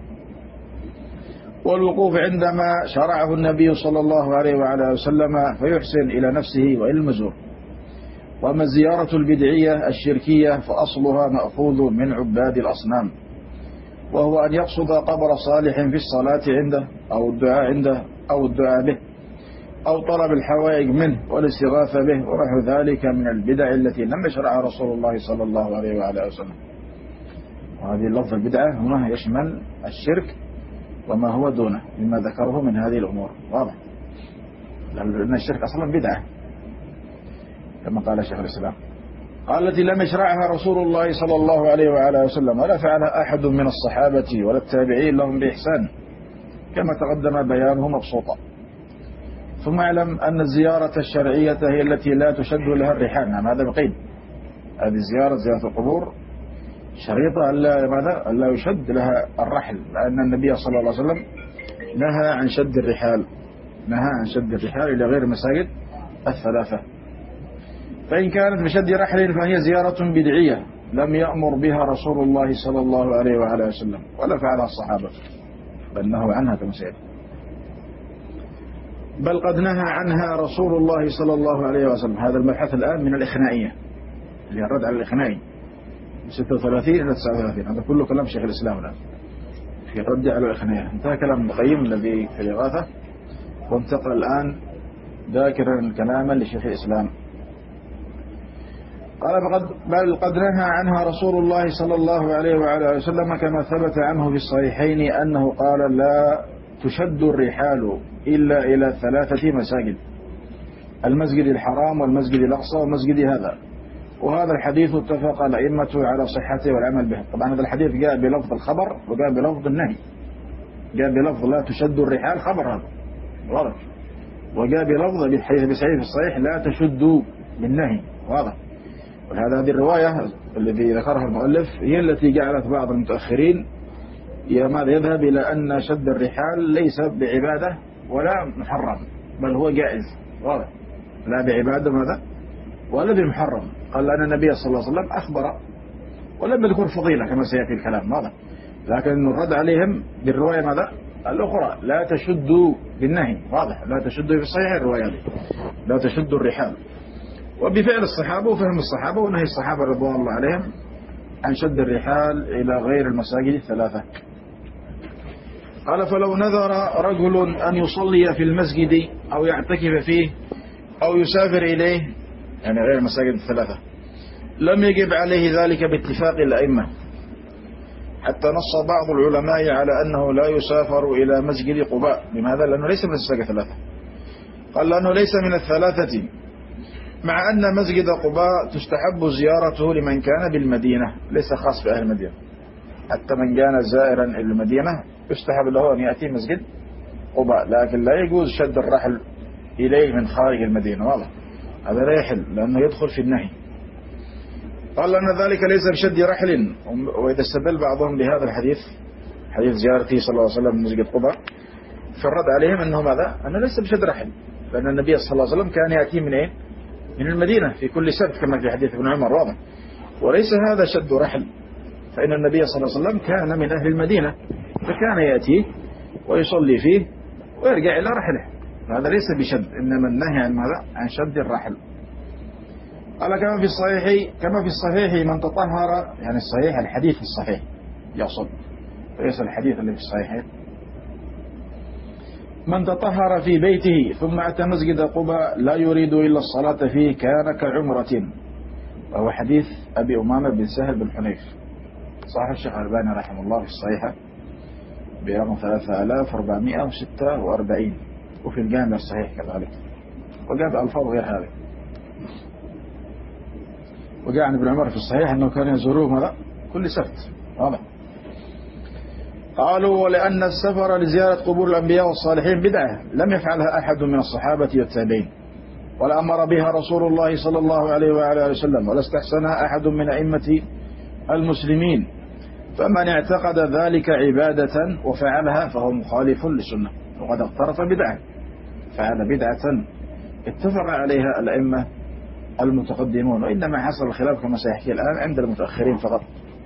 والوقوف عندما شرعه النبي صلى الله عليه وعلى وسلم فيحسن إلى نفسه وإلى المزور. وأما الزيارة البدعية الشركية فأصلها مأخوذ من عباد الأصنام، وهو أن يقصد قبر صالح في الصلاة عنده أو الدعاء عنده أو الدعاء به أو طلب الحوائج منه والاستغاثة به ونحو ذلك من البدع التي لم يشرعها رسول الله صلى الله عليه وعلى وسلم. وهذه اللفظ البدعة هنا يشمل الشرك وما هو دونه مما ذكره من هذه الأمور. واضح؟ لأن الشرك أصلا بدعة كما قال شيخ الإسلام. قال التي لم يشرعها رسول الله صلى الله عليه وعلى وسلم ولا فعلها أحد من الصحابة ولا التابعين لهم بإحسان، كما تقدم بيانه مبسوطا. ثم اعلم أن الزيارة الشرعية هي التي لا تشد لها الرحال. نعم هذا بقيد، هذه الزيارة زيارة القبور شريطة ألا ماذا؟ ألا يشد لها الرحل، لأن النبي صلى الله عليه وسلم نهى عن شد الرحال، نهى عن شد الرحال إلى غير المساجد الثلاثة. فإن كانت بشد رحل فهي زيارة بدعية لم يأمر بها رسول الله صلى الله عليه وعلى وسلم ولا فعلها الصحابة، بل نهوا عنها كما سيأتي، بل قد نهى عنها رسول الله صلى الله عليه وسلم. هذا المبحث الآن من الإخنائية اللي الرد على الإخنائي ستة وثلاثين إلى تسعة وثلاثين، هذا كله كلام شيخ الإسلام الآن في الرد على الإخنائية. انتهى كلام ابن القيم الذي في الإغاثة وانتقل الآن ذاكرا كلاما لشيخ الإسلام. قال فقد بل قد نهى عنها رسول الله صلى الله عليه وعلى وسلم كما ثبت عنه في الصحيحين أنه قال لا تشد الرحال إلا إلى ثلاثة مساجد: المسجد الحرام والمسجد الأقصى ومسجد هذا. وهذا الحديث اتفق الأئمة على صحته والعمل به. طبعا هذا الحديث جاء بلفظ الخبر وجاء بلفظ النهي، جاء بلفظ لا تشد الرحال خبر هذا واضح، وجاء بلفظ بالحديث بصحيح في الصحيح لا تشدوا بالنهي واضح. وهذا هذه الرواية التي ذكرها المؤلف هي التي جعلت بعض المتأخرين ماذا يذهب إلى أن شد الرحال ليس بعبادة ولا محرم، بل هو جائز واضح، لا بعبادة ماذا ولا بمحرم. قال أن النبي صلى الله عليه وسلم أخبر ولم يذكر فضيلة كما سيأتي الكلام واضح، لكن الرد عليهم بالرواية ماذا الأخرى لا تشدوا بالنهي واضح، لا تشدوا في الصحيح الرواية دي لا تشدوا الرحال، وبفعل الصحابة وفهم الصحابة ونهي الصحابة رضوان الله عليهم عن شد الرحال إلى غير المساجد الثلاثة. قال فلو نذر رجل أن يصلي في المسجد أو يعتكف فيه أو يسافر إليه يعني غير المساجد الثلاثة لم يجب عليه ذلك باتفاق الأئمة، حتى نص بعض العلماء على أنه لا يسافر إلى مسجد قباء. لماذا؟ لأنه ليس من المساجد الثلاثة. قال لأنه ليس من الثلاثة، مع أن مسجد قباء تستحب زيارته لمن كان بالمدينة، ليس خاص بأهل المدينة، حتى من كان زائرا إلى المدينة يستحب له أن يأتي مسجد قباء، لكن لا يجوز شد الرحل إليه من خارج المدينة واضح، هذا لا يحل لأنه يدخل في النهي. قال أن ذلك ليس بشد رحل، وإذا استدل بعضهم بهذا الحديث حديث زيارته صلى الله عليه وسلم مسجد قباء فالرد عليهم أنه ماذا؟ أنه ليس بشد رحل، لأن النبي صلى الله عليه وسلم كان يأتي من إيه؟ من المدينة في كل سبت كما في حديث ابن عمر واضح، وليس هذا شد رحل، فإن النبي صلى الله عليه وسلم كان من أهل المدينة فكان يأتي ويصلي فيه ويرجع إلى رحله، هذا ليس بشد، إنما النهي عن ماذا؟ عن شد الرحل. قال كما في الصحيح كما في الصحيح من تطهر، يعني الصحيح الحديث الصحيح يقصد ليس الحديث اللي في الصحيح، من تطهر في بيته ثم أتى مسجد قباء لا يريد إلا الصلاة فيه كان كعمرة، وهو حديث أبي أمامة بن سهل بن حنيف صحيح الشيخ الألباني رحمه الله في الصحيحة برقم ثلاثة آلاف وأربعمائة وستة وأربعين، وفي الجامع الصحيح كذلك، وجاء ألفاظ غير هذه. وجاء عن ابن عمر في الصحيح أنه كان يزوروه ماذا؟ كل سبت واضح. قالوا ولأن السفر لزيارة قبور الأنبياء والصالحين بدعة لم يفعلها أحد من الصحابة والتابعين، ولا أمر بها رسول الله صلى الله عليه وعلى آله وسلم، ولا استحسنها أحد من أئمة المسلمين، فمن اعتقد ذلك عبادة وفعلها فهو مخالف للسنة وقد اقترف بدعة، فعل بدعة اتفق عليها الأئمة المتقدمون، وإنما حصل الخلاف كما سيحكي الآن عند المتأخرين فقط.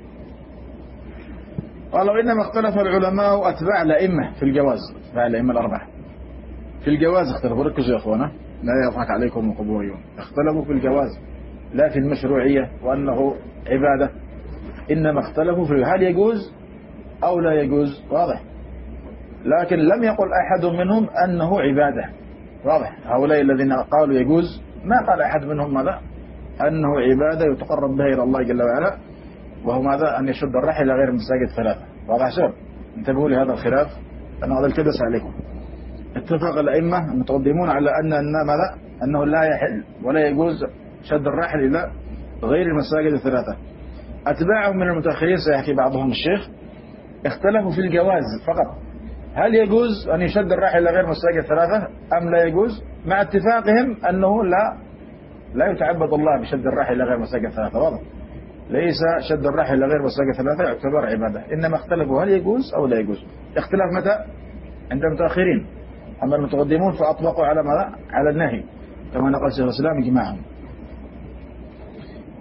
قالوا إنما اختلف العلماء أتباع الأئمة في الجواز، أتباع الأئمة الأربعة في الجواز اختلفوا، ركزوا يا أخوانا لا يضحك عليكم القبوريون، اختلفوا في الجواز لا في المشروعية وأنه عبادة، إنما اختلفوا في هل يجوز أو لا يجوز واضح، لكن لم يقل أحد منهم أنه عبادة واضح. هؤلاء الذين قالوا يجوز ما قال أحد منهم ماذا؟ أنه عبادة يتقرب بها إلى الله جل وعلا، وهو ماذا؟ أن يشد الرحل إلى غير المساجد ثلاثة واضح شباب. انتبهوا لهذا الخلاف أنه هذا الكبس عليكم. اتفق الأئمة المتقدمون على أن ماذا؟ أنه لا يحل ولا يجوز شد الرحل إلى غير المساجد الثلاثة. أتباعهم من المتأخرين سيحكي بعضهم الشيخ اختلفوا في الجواز فقط، هل يجوز أن يشد الرحل إلى غير مساجد ثلاثة أم لا يجوز، مع اتفاقهم أنه لا لا يتعبد الله بشد الرحل إلى غير مساجد ثلاثة واضح، ليس شد الرحل إلى غير مساجد ثلاثة يعتبر عبادة، إنما اختلفوا هل يجوز أو لا يجوز. اختلاف متى؟ عند المتأخرين، أما المتقدمون فأطلقوا على ماذا؟ على النهي كما نقل شيخ الإسلام إجماعهم.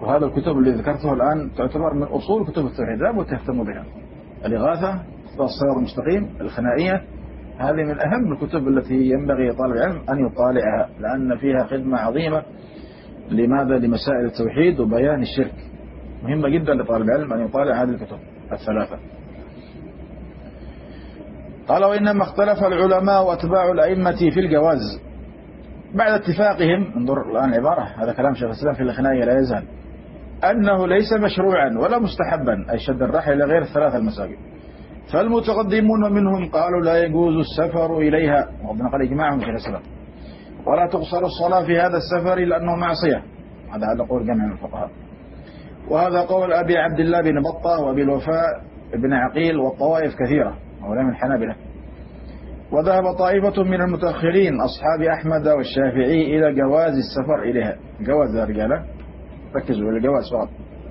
وهذا الكتب اللي ذكرته الآن تعتبر من أصول كتب التوحيد، لا بد تهتموا بها. الإغاثة، الصراط المستقيم، الخنائية، هذه من أهم الكتب التي ينبغي لطالب العلم أن يطالعها، لأن فيها خدمة عظيمة. لماذا؟ لمسائل التوحيد وبيان الشرك. مهمة جدا لطالب العلم أن يطالع هذه الكتب الثلاثة. قال: وإنما اختلف العلماء وأتباع الأئمة في الجواز بعد اتفاقهم، انظر الآن عبارة، هذا كلام شيخ الإسلام في الخنائية لا يزال، أنه ليس مشروعا ولا مستحبا، أي شد الرحل إلى غير الثلاث المساجد. فالمتقدمون منهم قالوا لا يجوز السفر إليها، وابن قال إجماعهم شيخ الإسلام، ولا تقصر الصلاة في هذا السفر لأنه معصية. هذا هذا قول جمع من الفقهاء، وهذا قول أبي عبد الله بن بطة وأبي الوفاء بن عقيل والطوائف كثيرة ولا من الحنابلة. وذهب طائفة من المتأخرين أصحاب أحمد والشافعي إلى جواز السفر إليها. جواز يا رجالة، ركزوا إلى الجواز فقط.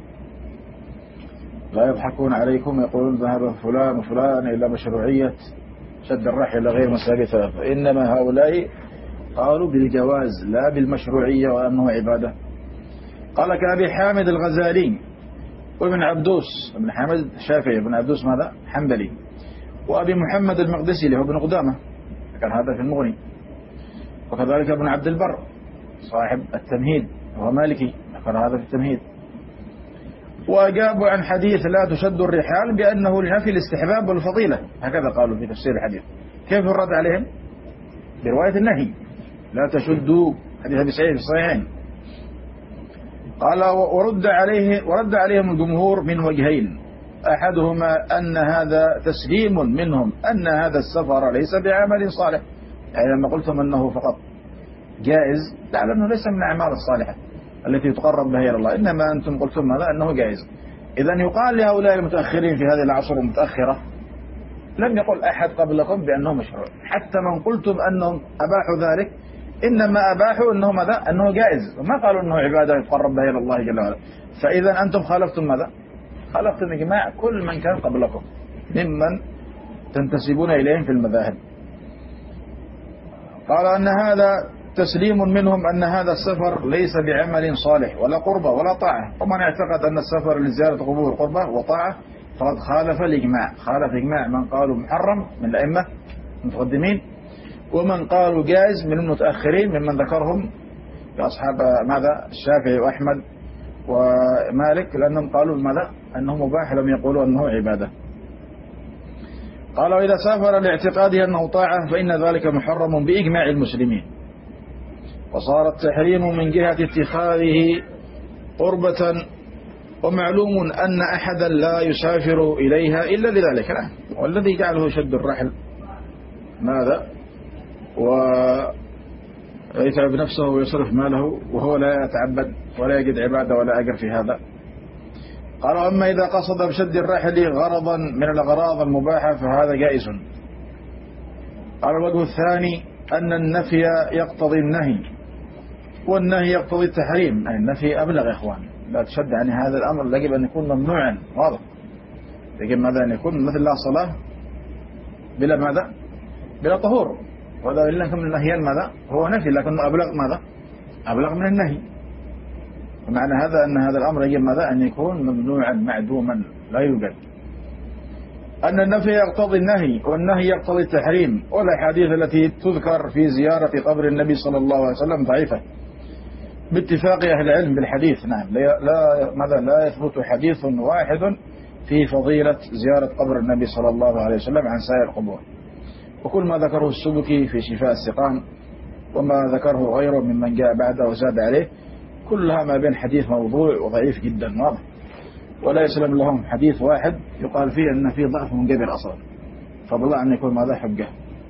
لا يضحكون عليكم يقولون ذهب فلان وفلان إلى مشروعية شد الرحل إلى غير مساجد ثلاثة، إنما هؤلاء قالوا بالجواز لا بالمشروعية وأنه عبادة. قال كأبي حامد الغزالي وابن عبدوس، ابن حامد الشافعي، ابن عبدوس ماذا؟ حنبلي. وأبي محمد المقدسي اللي هو ابن قدامة، كان هذا في المغني. وكذلك ابن عبد البر صاحب التمهيد وهو مالكي، كان هذا في التمهيد. وأجابوا عن حديث لا تشد الرحال بأنه لنفي الاستحباب والفضيلة، هكذا قالوا في تفسير الحديث. كيف الرد عليهم؟ برواية النهي لا تشدوا، حديث أبي سعيد في الصحيحين. قال ورد عليه ورد عليهم الجمهور من وجهين، أحدهما أن هذا تسليم منهم أن هذا السفر ليس بعمل صالح، يعني لما قلتم أنه فقط جائز، لا، لأنه ليس من الأعمال الصالحة التي تقرب بها إلى الله، إنما أنتم قلتم ماذا؟ أنه جائز. إذن يقال لهؤلاء المتأخرين في هذه العصر المتأخرة لم يقل أحد قبلكم بأنه مشروع، حتى من قلتم أنهم أباحوا ذلك إنما أباحوا أنه ماذا؟ أنه جائز، وما قالوا أنه عبادة يتقرب بها إلى الله جل وعلا. فإذا أنتم خالفتم ماذا؟ خالفتم إجماع كل من كان قبلكم ممن تنتسبون إليهم في المذاهب. قال أن هذا تسليم منهم أن هذا السفر ليس بعمل صالح ولا قربة ولا طاعة، ومن اعتقد أن السفر لزيارة قبور قربة وطاعة فقد خالف الإجماع، خالف إجماع من قالوا محرم من الأئمة المتقدمين، ومن قالوا جائز من المتأخرين ممن ذكرهم أصحاب ماذا؟ الشافعي وأحمد ومالك، لأنهم قالوا ماذا؟ أنه مباح، لم يقولوا أنه عبادة. قال وإذا سافر لاعتقاده أنه طاعة فإن ذلك محرم بإجماع المسلمين، وصار التحريم من جهة اتخاذه قربة، ومعلوم أن أحدا لا يسافر إليها إلا لذلك، لا. والذي جعله شد الرحل ماذا؟ ويتعب نفسه ويصرف ماله وهو لا يتعبد ولا يجد عبادة ولا أجر في هذا. قال أما إذا قصد بشد الرحل غرضا من الأغراض المباحة فهذا جائز. قال الوجه الثاني أن النفي يقتضي النهي، والنهي يقتضي التحريم، يعني النفي أبلغ يا إخوان، لا تشد عن هذا الأمر يجب أن يكون ممنوعا، واضح، يجب ماذا؟ أن يكون مثل لا صلاة بلا ماذا؟ بلا طهور، وهذا إلا كم النهيان ماذا؟ هو نفي لكنه أبلغ ماذا؟ أبلغ من النهي. ومعنى هذا أن هذا الأمر يجب ماذا؟ أن يكون ممنوعا معدوما لا يوجد. أن النفي يقتضي النهي والنهي يقتضي التحريم، والأحاديث التي تذكر في زيارة قبر النبي صلى الله عليه وسلم ضعيفة باتفاق أهل العلم بالحديث. نعم، لا ماذا؟ لا يثبت حديث واحد في فضيلة زيارة قبر النبي صلى الله عليه وسلم عن سائر القبور، وكل ما ذكره السبكي في شفاء السقام وما ذكره غيره ممن جاء بعده وزاد عليه كلها ما بين حديث موضوع وضعيف جدا، واضح، ولا يسلم لهم حديث واحد يقال فيه أن فيه ضعف منجبر أصلا، فضلا أن يكون ماذا؟ حجة.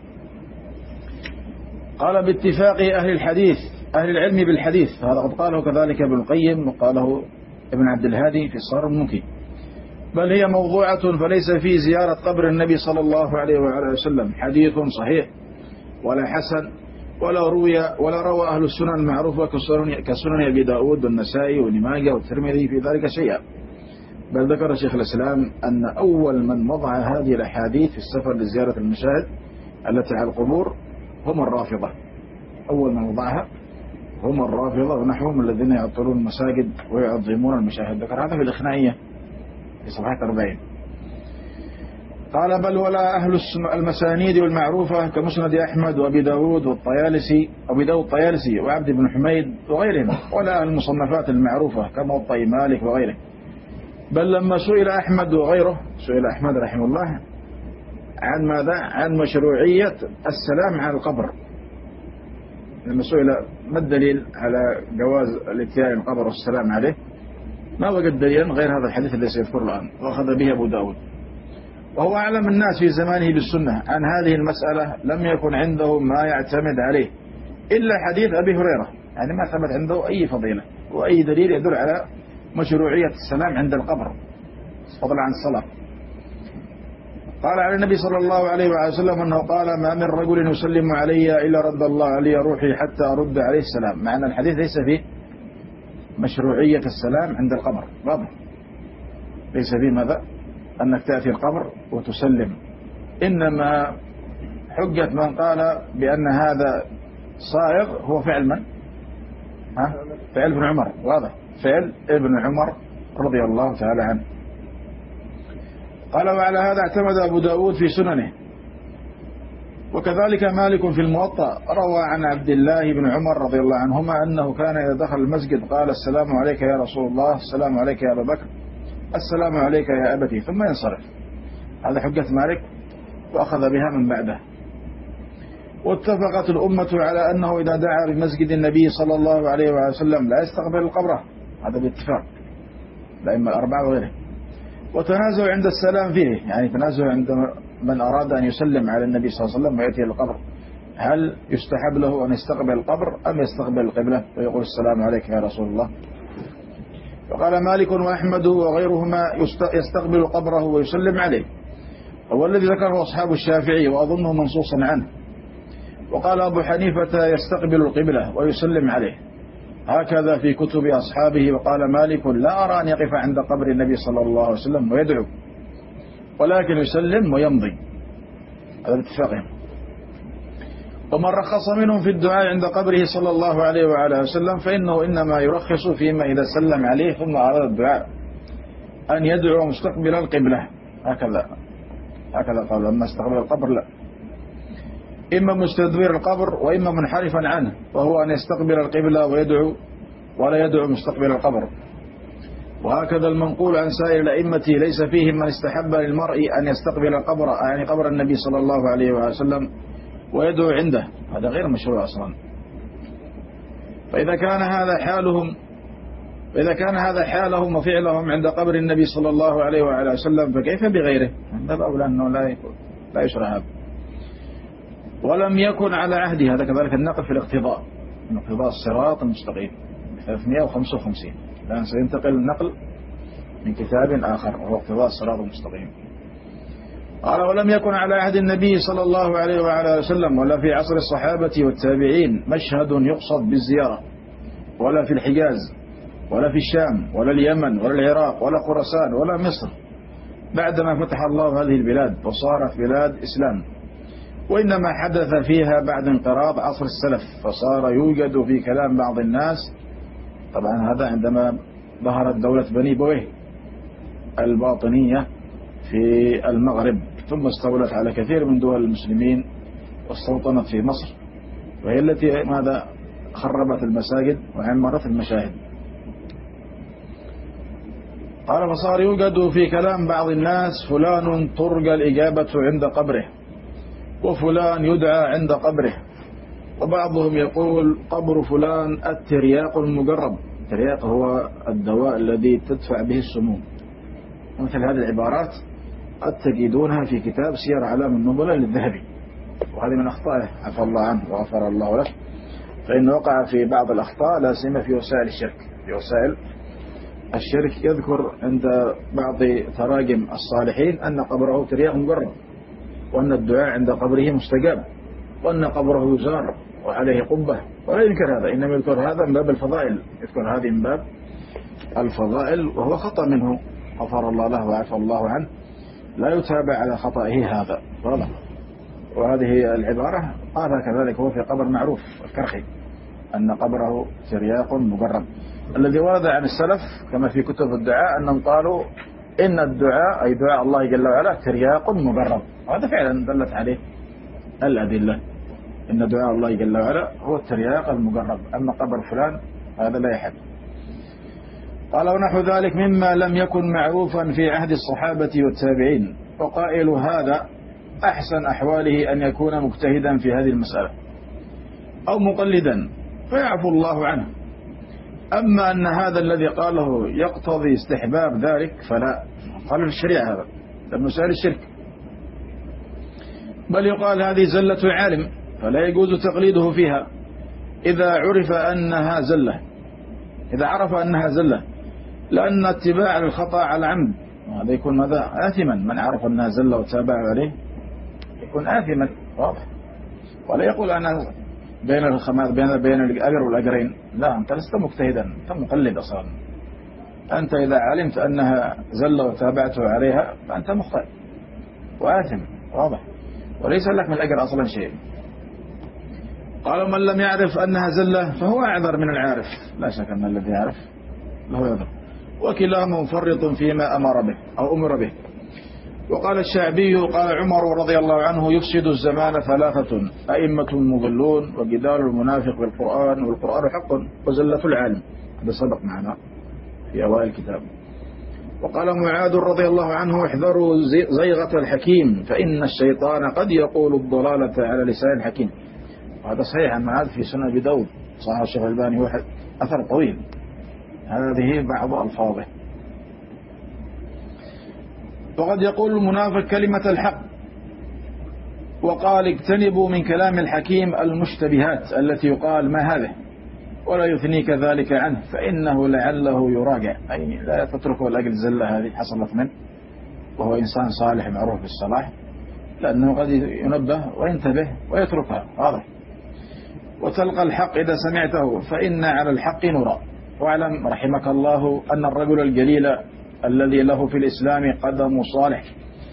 قال باتفاق أهل الحديث أهل العلم بالحديث، هذا قد قاله كذلك ابن القيم وقاله ابن عبد الهادي في الصار المنكي، بل هي موضوعة فليس في زيارة قبر النبي صلى الله عليه وعلى وسلم حديث صحيح ولا حسن ولا روي ولا روى أهل السنن المعروفة كسنن أبي داود والنسائي وابن ماجه والترمذي في ذلك شيئا، بل ذكر شيخ الإسلام أن أول من وضع هذه الأحاديث في السفر لزيارة المشاهد التي على القبور هم الرافضة، أول من وضعها هم الرافضة ونحوهم الذين يعطلون المساجد ويعظمون المشاهد. ذكر هذا في الإخنائية في صفحة أربعين. قال بل ولا أهل المسانيد والمعروفة كمسند أحمد وأبي داود والطيالسي أبي داود الطيالسي وعبد بن حميد وغيرهم، ولا أهل المصنفات المعروفة كموطأ مالك وغيره. بل لما سئل أحمد وغيره، سئل أحمد رحمه الله عن ماذا؟ عن مشروعية السلام على القبر. لما سئل ما الدليل على جواز الاتيان القبر والسلام عليه، ما وجد دليلا غير هذا الحديث الذي سيذكره الآن، وأخذ به أبو داود. وهو أعلم الناس في زمانه بالسنة عن هذه المسألة، لم يكن عنده ما يعتمد عليه إلا حديث أبي هريرة، يعني ما ثبت عنده أي فضيلة وأي دليل يدل على مشروعية السلام عند القبر فضلا عن الصلاة. قال عن النبي صلى الله عليه وسلم أنه قال ما من رجل يسلم علي إلا رد الله علي روحي حتى أرد عليه السلام. معنى الحديث ليس فيه مشروعية السلام عند القبر، واضح، ليس فيه ماذا؟ أنك تأتي القبر وتسلم، إنما حجة من قال بأن هذا صائغ هو فعل من؟ ها؟ فعل ابن عمر، واضح، فعل ابن عمر رضي الله تعالى عنه. قال وعلى هذا اعتمد أبو داود في سننه، وكذلك مالك في الموطأ روى عن عبد الله بن عمر رضي الله عنهما أنه كان إذا دخل المسجد قال السلام عليك يا رسول الله، السلام عليك يا أبا بكر، السلام عليك يا أبتي، ثم ينصرف. هذا حجة مالك وأخذ بها من بعده. واتفقت الأمة على أنه إذا دعا بمسجد النبي صلى الله عليه وسلم لا يستقبل القبر، هذا باتفاق الأئمة الأربعة وغيره. وتنازع عند السلام فيه، يعني تنازع عند من أراد أن يسلم على النبي صلى الله عليه وسلم ويأتي القبر، هل يستحب له أن يستقبل القبر أم يستقبل القبلة ويقول السلام عليك يا رسول الله؟ وقال مالك وأحمد وغيرهما يستقبل قبره ويسلم عليه، هو الذي ذكره أصحاب الشافعي وأظنه منصوصا عنه. وقال أبو حنيفة يستقبل القبلة ويسلم عليه، هكذا في كتب أصحابه. وقال مالك لا أرى أن يقف عند قبر النبي صلى الله عليه وسلم ويدعو، ولكن يسلم ويمضي، هذا باتفاقهم. ومن رخص منهم في الدعاء عند قبره صلى الله عليه وعلى وسلم فإنه إنما يرخص فيما إذا سلم عليه ثم أراد الدعاء أن يدعو مستقبل القبلة، هكذا هكذا قال. لما استقبل القبر لا، إما مستدبر القبر وإما منحرفا عنه، وهو أن يستقبل القبلة ويدعو ولا يدعو مستقبل القبر. وهكذا المنقول عن سائر الأئمة ليس فيهم من استحب للمرء أن يستقبل القبر، يعني قبر النبي صلى الله عليه وسلم، ويدعو عنده، هذا غير مشروع أصلا. فإذا كان هذا حالهم فإذا كان هذا حالهم وفعلهم عند قبر النبي صلى الله عليه وعلى وسلم فكيف بغيره؟ هذا أولى أنه لا لا يشرع هذا. ولم يكن على عهده، هذا كذلك النقل في الاقتضاء، من اقتضاء الصراط المستقيم ثلاثمائة وخمسة وخمسين، الآن سينتقل النقل من كتاب آخر وهو اقتضاء الصراط المستقيم. قال ولم يكن على عهد النبي صلى الله عليه وعلى وسلم ولا في عصر الصحابة والتابعين مشهد يقصد بالزيارة، ولا في الحجاز ولا في الشام ولا اليمن ولا العراق ولا خراسان ولا مصر بعدما فتح الله هذه البلاد وصارت بلاد إسلام، وإنما حدث فيها بعد انقراض عصر السلف، فصار يوجد في كلام بعض الناس. طبعا هذا عندما ظهرت دولة بني بويه الباطنية في المغرب، ثم استولت على كثير من دول المسلمين واستوطنت في مصر، وهي التي ماذا خربت المساجد وعمرت المشاهد. قال فصار يوجد في كلام بعض الناس فلان ترجى الإجابة عند قبره، وفلان يدعى عند قبره، وبعضهم يقول قبر فلان الترياق المجرب. الترياق هو الدواء الذي تدفع به السموم. مثل هذه العبارات قد تجدونها في كتاب سير أعلام النبلاء للذهبي، وهذه من أخطائه عفى الله عنه وغفر الله له، فإنه وقع في بعض الأخطاء لا سيما في وسائل الشرك. في وسائل الشرك يذكر عند بعض تراجم الصالحين أن قبره ترياق مجرب، وأن الدعاء عند قبره مستجاب، وأن قبره يزار وعليه قبة، ولا يذكر هذا، إنما يذكر هذا من باب الفضائل، يذكر هذه من باب الفضائل، وهو خطأ منه غفر الله له وعفى الله عنه، لا يتابع على خطئه هذا واضح. وهذه العبارة قالها كذلك هو في قبر معروف الكرخي أن قبره ترياق مجرب. الذي ورد عن السلف كما في كتب الدعاء أنهم قالوا إن الدعاء أي دعاء الله جل وعلا ترياق مجرب، وهذا فعلا دلت عليه الأدلة، إن دعاء الله جل وعلا هو الترياق المجرب، أما قبر فلان هذا لا يحل. قال ونحو ذلك مما لم يكن معروفا في عهد الصحابة والتابعين، وقائل هذا أحسن أحواله أن يكون مجتهدا في هذه المسألة أو مقلدا فيعفو الله عنه. أما أن هذا الذي قاله يقتضي استحباب ذلك فلا، قال في الشريعة هذا لأنه سأل الشرك، بل يقال هذه زلة عالم فلا يجوز تقليده فيها إذا عرف أنها زلة، إذا عرف أنها زلة، لأن اتباع الخطأ على عمد هذا يكون ماذا آثما، من عرف أنها زلة وتابع عليه يكون آثما واضح. ولا يقول أنا بين الخماس بين بين الأجر والأجرين، لا، أنت لست مجتهدا، أنت مقلد أصلا. أنت إذا علمت أنها زلة وتابعته عليها فأنت مخطئ وآثم واضح، وليس لك من الأجر أصلا شيء. قالوا من لم يعرف أنها زلة فهو أعذر من العارف، لا شك أن الذي يعرف له يعذر، وكلاهما مفرط فيما أمر به أو أمر به. وقال الشعبي قال عمر رضي الله عنه يفسد الزمان ثلاثة: أئمة مضلون، وجدال المنافق بالقرآن، والقرآن حق، وزلة العالم. هذا سبق معنا في أوائل الكتاب. وقال معاذ رضي الله عنه احذروا زيغة الحكيم فإن الشيطان قد يقول الضلالة على لسان الحكيم. وهذا صحيح عن معاذ في سنن أبي داود، صحيح الشيخ الألباني، واحد أثر طويل، هذه بعض ألفاظه. وقد يقول المنافق كلمة الحق، وقال اجتنبوا من كلام الحكيم المشتبهات التي يقال ما هذا، ولا يثنيك ذلك عنه فإنه لعله يراجع، أي لا تتركه لأجل الزلة هذه حصلت منه، وهو إنسان صالح معروف بالصلاح، لأنه قد ينبه وينتبه ويتركها واضح. وتلقى الحق إذا سمعته فإن على الحق نورا. واعلم رحمك الله أن الرجل الجليل الذي له في الإسلام قدم صالح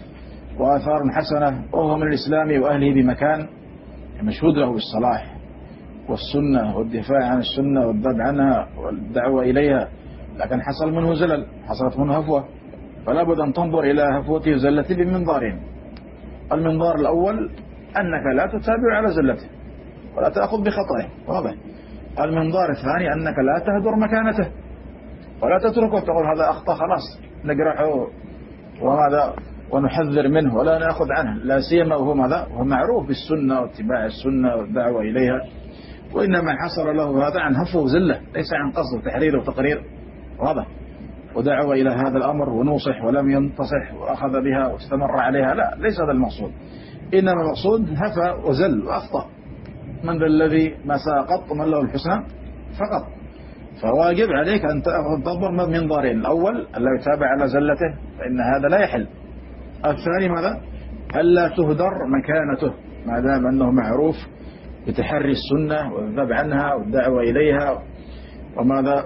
وآثار حسنة وهو من الإسلام وأهله بمكان، مشهود له بالصلاح والسنة والدفاع عن السنة والذب عنها والدعوة إليها، لكن حصل منه زلل، حصلت منه هفوة، فلا بد أن تنظر إلى هفوته وزلته بمنظارين. المنظار الأول أنك لا تتابع على زلته ولا تأخذ بخطئه واضح. المنظار الثاني أنك لا تهدر مكانته ولا تتركه تقول هذا أخطأ خلاص نجرحه وهذا ونحذر منه ولا نأخذ عنه، لا سيما وهو ماذا هو معروف بالسنة واتباع السنة والدعوة إليها، وإنما حصل له هذا عن هفو وزلة ليس عن قصد تحرير وتقرير واضح، ودعوة إلى هذا الأمر ونوصح ولم ينتصح وأخذ بها واستمر عليها، لا، ليس هذا المقصود، إنما المقصود هفى وزل وأخطأ. من ذا الذي ما ساقط من له الحسنى فقط، فواجب عليك أن تنظر من منظارين: الأول ألا يتابع على زلته فإن هذا لا يحل، الثاني ماذا ألا تهدر مكانته ما دام أنه معروف بتحري السنة والذب عنها والدعوة إليها وماذا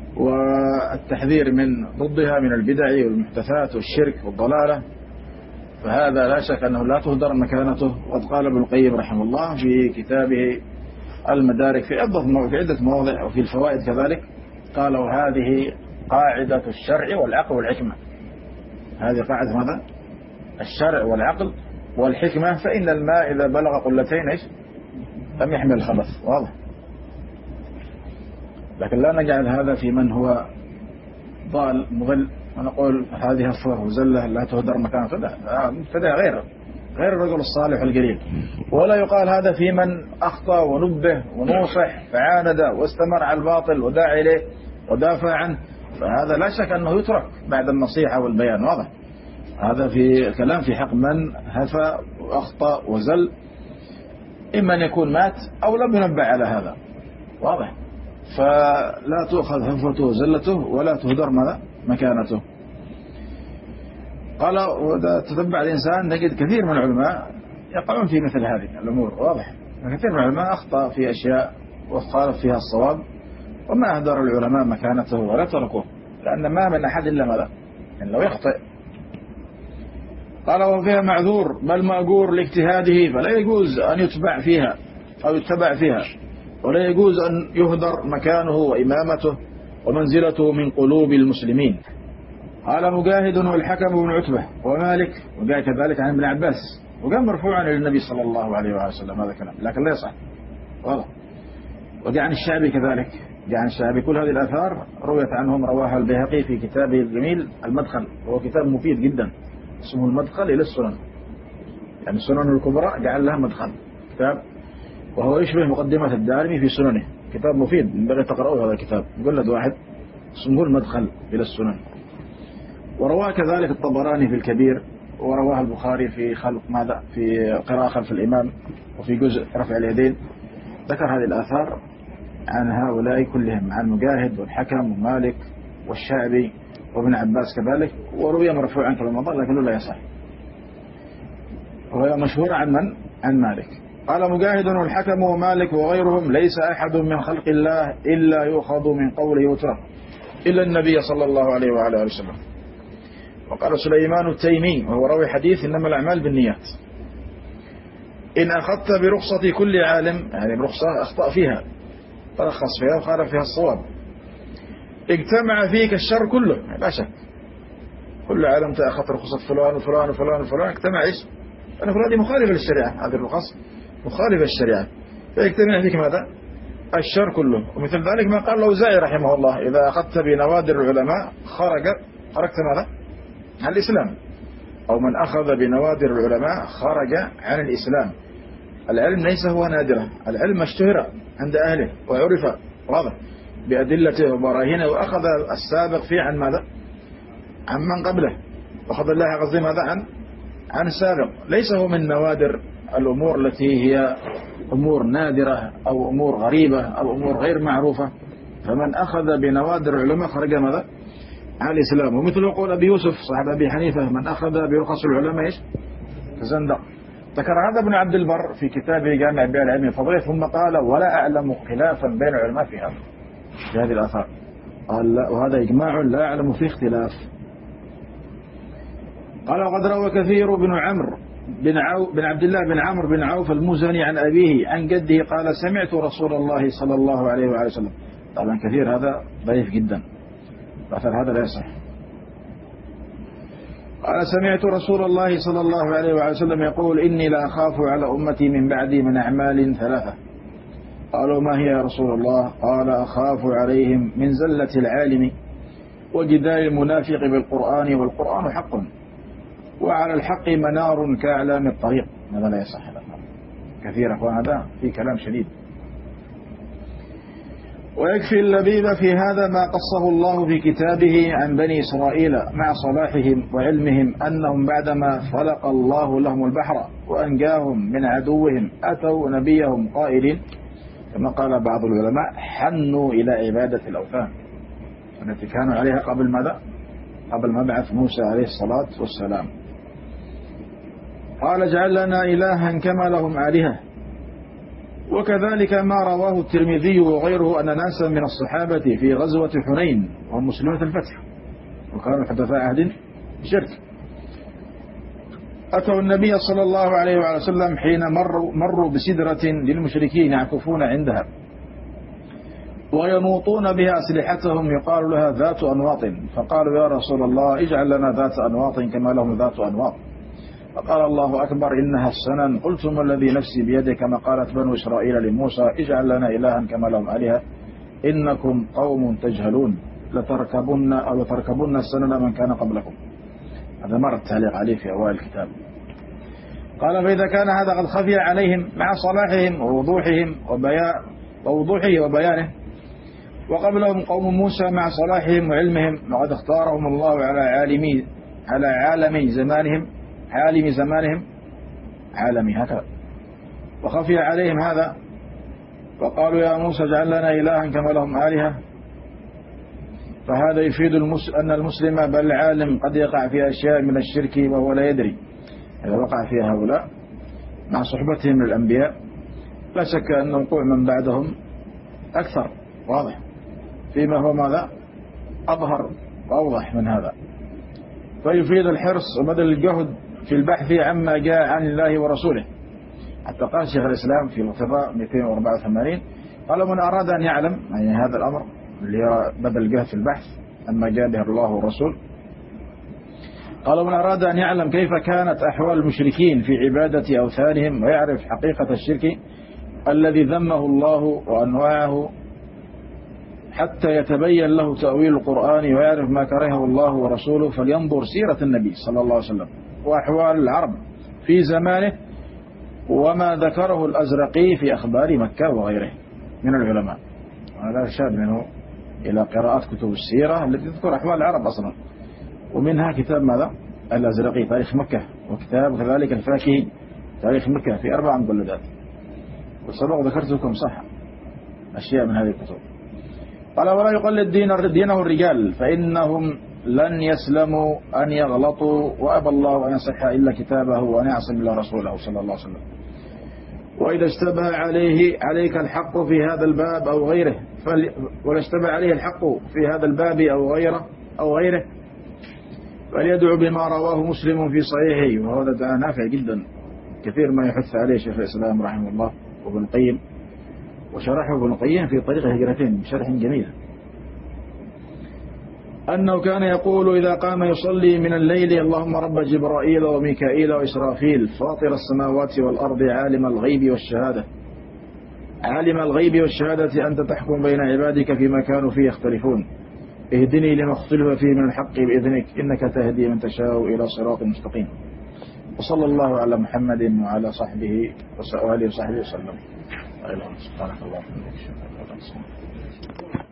والتحذير من ضدها من البدع والمحدثات والشرك والضلالة، فهذا لا شك أنه لا تهدر مكانته. وقد قال ابن القيم رحمه الله في كتابه المدارك في عدة في عدة مواضع وفي الفوائد كذلك، قال وهذه قاعدة الشرع والعقل والحكمة، هذه قاعدة ماذا الشرع والعقل والحكمة، فإن الماء إذا بلغ قلتين إيش لم يحمل الخبث واضح. لكن لا نجعل هذا في من هو ضال مضل ونقول هذه هفوة وزلة لا تهدر مكانته، لا، مبتدع غير غير الرجل الصالح الجليل. ولا يقال هذا في من أخطأ ونبه ونوصح فعاند واستمر على الباطل وداع إليه ودافع عنه، فهذا لا شك أنه يترك بعد النصيحة والبيان واضح. هذا في كلام في حق من هفى وأخطأ وزل، إما أن يكون مات أو لم ينبه على هذا واضح، فلا تؤخذ هفوته وزلته ولا تهدر ماذا مكانته. قال وإذا تتبع الإنسان نجد كثير من العلماء يقعون في مثل هذه الأمور واضح، كثير من العلماء أخطأ في أشياء وخالف فيها الصواب وما أهدر العلماء مكانته ولا تركوه، لأن ما من أحد إلا ماذا إن لو يخطئ. قال وفيها معذور بل مأجور لاجتهاده، فلا يجوز أن يتبع فيها أو يتبع فيها، ولا يجوز أن يهدر مكانه وإمامته ومنزلته من قلوب المسلمين. قال مجاهد والحكم بن عتبة ومالك، وجاء كذلك عن ابن عباس، وكان مرفوعا إلى النبي صلى الله عليه وسلم هذا كلام، لكن لا يصح واضح. وجاء عن الشعبي كذلك، جاء عن الشعبي. كل هذه الآثار رويت عنهم، رواها البيهقي في كتابه الجميل المدخل، وهو كتاب مفيد جدا اسمه المدخل إلى السنن، يعني السنن الكبرى جعل لها مدخل كتاب، وهو يشبه مقدمة الدارمي في سننه، كتاب مفيد ينبغي تقرأوه. هذا الكتاب مجلد واحد اسمه المدخل إلى السنن. ورواه كذلك الطبراني في الكبير، ورواه البخاري في خلق ماذا في قراءة خلف الإمام، وفي جزء رفع اليدين. ذكر هذه الآثار عن هؤلاء كلهم، عن مجاهد والحكم ومالك والشعبي وابن عباس كذلك، وروي مرفوعا كما مضى لكنه لا يصح. وهي مشهورة عن من؟ عن مالك. قال مجاهد والحكم ومالك وغيرهم ليس أحد من خلق الله إلا يؤخذ من قوله وترك إلا النبي صلى الله عليه وعلى آله وسلم. وقال سليمان التيمي وهو راوي حديث إنما الأعمال بالنيات، إن أخذت برخصة كل عالم، يعني برخصة أخطأ فيها ترخص فيها وخالف فيها الصواب، اجتمع فيك الشر كله لا شك. كل عالم تأخذ رخصة فلان وفلان وفلان وفلان اجتمع إيش؟ أنا فلان دي مخالفة للشريعة، هذه الرخص مخالفة للشريعة، فيجتمع فيك ماذا؟ الشر كله. ومثل ذلك ما قال الأوزاعي رحمه الله إذا أخذت بنوادر العلماء خرج خرجت ماذا؟ عن الإسلام، أو من أخذ بنوادر العلماء خرج عن الإسلام. العلم ليس هو نادرة، العلم اشتهر عند أهله وعرف واضح بأدلته وبراهينه، وأخذ السابق فيه عن ماذا؟ عن من قبله، وأخذ الله قصدي ماذا؟ عن عن السابق. ليس هو من نوادر الأمور التي هي أمور نادرة أو أمور غريبة أو أمور غير معروفة. فمن أخذ بنوادر العلماء خرج ماذا؟ عن الإسلام. ومثل قول أبي يوسف صاحب أبي حنيفة من أخذ برخص العلماء إيش؟ تزندق. ذكر هذا ابن عبد البر في كتابه جامع بيان العلم الفضيل، ثم قال ولا أعلم خلافا بين العلماء في هذا في هذه الآثار، قال لا، وهذا إجماع لا أعلم فيه اختلاف. قال وقد روى كثير بن عمرو بن, عو بن عبد الله بن عمرو بن عوف المزني عن أبيه عن جده قال سمعت رسول الله صلى الله عليه وآله وسلم. طبعا كثير هذا ضعيف جدا، الأثر هذا لا يصح. قال سمعت رسول الله صلى الله عليه وآله وسلم يقول إني لا أخاف على أمتي من بعدي من أعمال ثلاثة. قالوا ما هي يا رسول الله؟ قال أخاف عليهم من زلة العالم وجدال المنافق بالقرآن والقرآن حق، وعلى الحق منار كأعلام الطريق. هذا لا يصح كثيرا، وهذا في كلام شديد. ويكفي اللبيب في هذا ما قصه الله في كتابه عن بني إسرائيل مع صلاحهم وعلمهم أنهم بعدما خلق الله لهم البحر وأنجاهم من عدوهم أتوا نبيهم قائلين كما قال بعض العلماء حنوا إلى عبادة الأوثان التي كانوا عليها قبل ماذا؟ قبل مبعث موسى عليه الصلاة والسلام. قال اجعل لنا إلها كما لهم آلهة. وكذلك ما رواه الترمذي وغيره أن ناسا من الصحابة في غزوة حنين وهم مسلمة الفتح وكانوا حدثاء عهد شرك أتوا النبي صلى الله عليه وسلم حين مروا, مروا بسدرة للمشركين يعكفون عندها وينوطون بها أسلحتهم يقال لها ذات أنواط، فقالوا يا رسول الله اجعل لنا ذات أنواط كما لهم ذات أنواط. فقال الله أكبر إنها السنن. قلتم الذي نفسي بيده كما قالت بنو إسرائيل لموسى اجعل لنا إلها كما لهم آلهة إنكم قوم تجهلون لتركبن أو لتركبن السنن من كان قبلكم. هذا مر التعليق عليه في أوائل الكتاب. قال فإذا كان هذا قد خفي عليهم مع صلاحهم ووضوحهم وبيان ووضوحه وبيانه، وقبلهم قوم موسى مع صلاحهم وعلمهم، وقد اختارهم الله على عالمي على عالمي زمانهم عالم زمانهم عالمي هكذا، وخفي عليهم هذا وقالوا يا موسى اجعل لنا إلها كما لهم آلهة. فهذا يفيد أن المسلم بل العالم قد يقع في أشياء من الشرك وهو لا يدري إذا وقع فيها هؤلاء مع صحبتهم للأنبياء. لا شك أن وقوع من بعدهم أكثر واضح فيما هو ماذا أظهر وأوضح من هذا. فيفيد الحرص وبذل الجهد في البحث عما جاء عن الله ورسوله. حتى قال شيخ الإسلام في الارتضاء مئتين وأربعة وثمانين قال من أراد أن يعلم يعني هذا الأمر اللي بدأ الجهد في البحث أما جاده الله والرسول، قال من أراد أن يعلم كيف كانت أحوال المشركين في عبادة أوثانهم ويعرف حقيقة الشرك الذي ذمه الله وأنواعه حتى يتبين له تأويل القرآن ويعرف ما كرهه الله ورسوله، فلينظر سيرة النبي صلى الله عليه وسلم وأحوال العرب في زمانه وما ذكره الأزرقي في أخبار مكة وغيره من العلماء. هذا إرشاد منه إلى قراءة كتب السيرة التي تذكر أحوال العرب أصلا، ومنها كتاب ماذا؟ الأزرقي تاريخ مكة، وكتاب كذلك الفاكهي تاريخ مكة في أربع مجلدات، وسبق ذكرت لكم صح أشياء من هذه الكتب. قال ولا يقلد دين دينه الرجال فإنهم لن يسلموا أن يغلطوا، وأبى الله أن يصح إلا كتابه وأن يعصم إلا رسوله صلى الله عليه وسلم. وإذا اشتبه عليه عليك الحق في هذا الباب أو غيره فل... ولا اشتبه عليه الحق في هذا الباب أو غيره أو غيره فليدعو بما رواه مسلم في صحيحه. وهذا نافع جدا، كثير ما يحث عليه شيخ الإسلام رحمه الله وابن القيم، وشرحه ابن القيم في طريق هجرتين بشرح جميل، أنه كان يقول إذا قام يصلي من الليل اللهم رب جبرائيل وميكائيل وإسرافيل فاطر السماوات والأرض عالم الغيب والشهادة عالم الغيب والشهادة أنت تحكم بين عبادك فيما كانوا فيه يختلفون اهدني لما اختلف فيه من الحق بإذنك إنك تهدي من تشاء إلى صراط مستقيم. وصلى الله على محمد وعلى صحبه وآله وصحبه وسلم. سبحانك اللهم وبحمدك.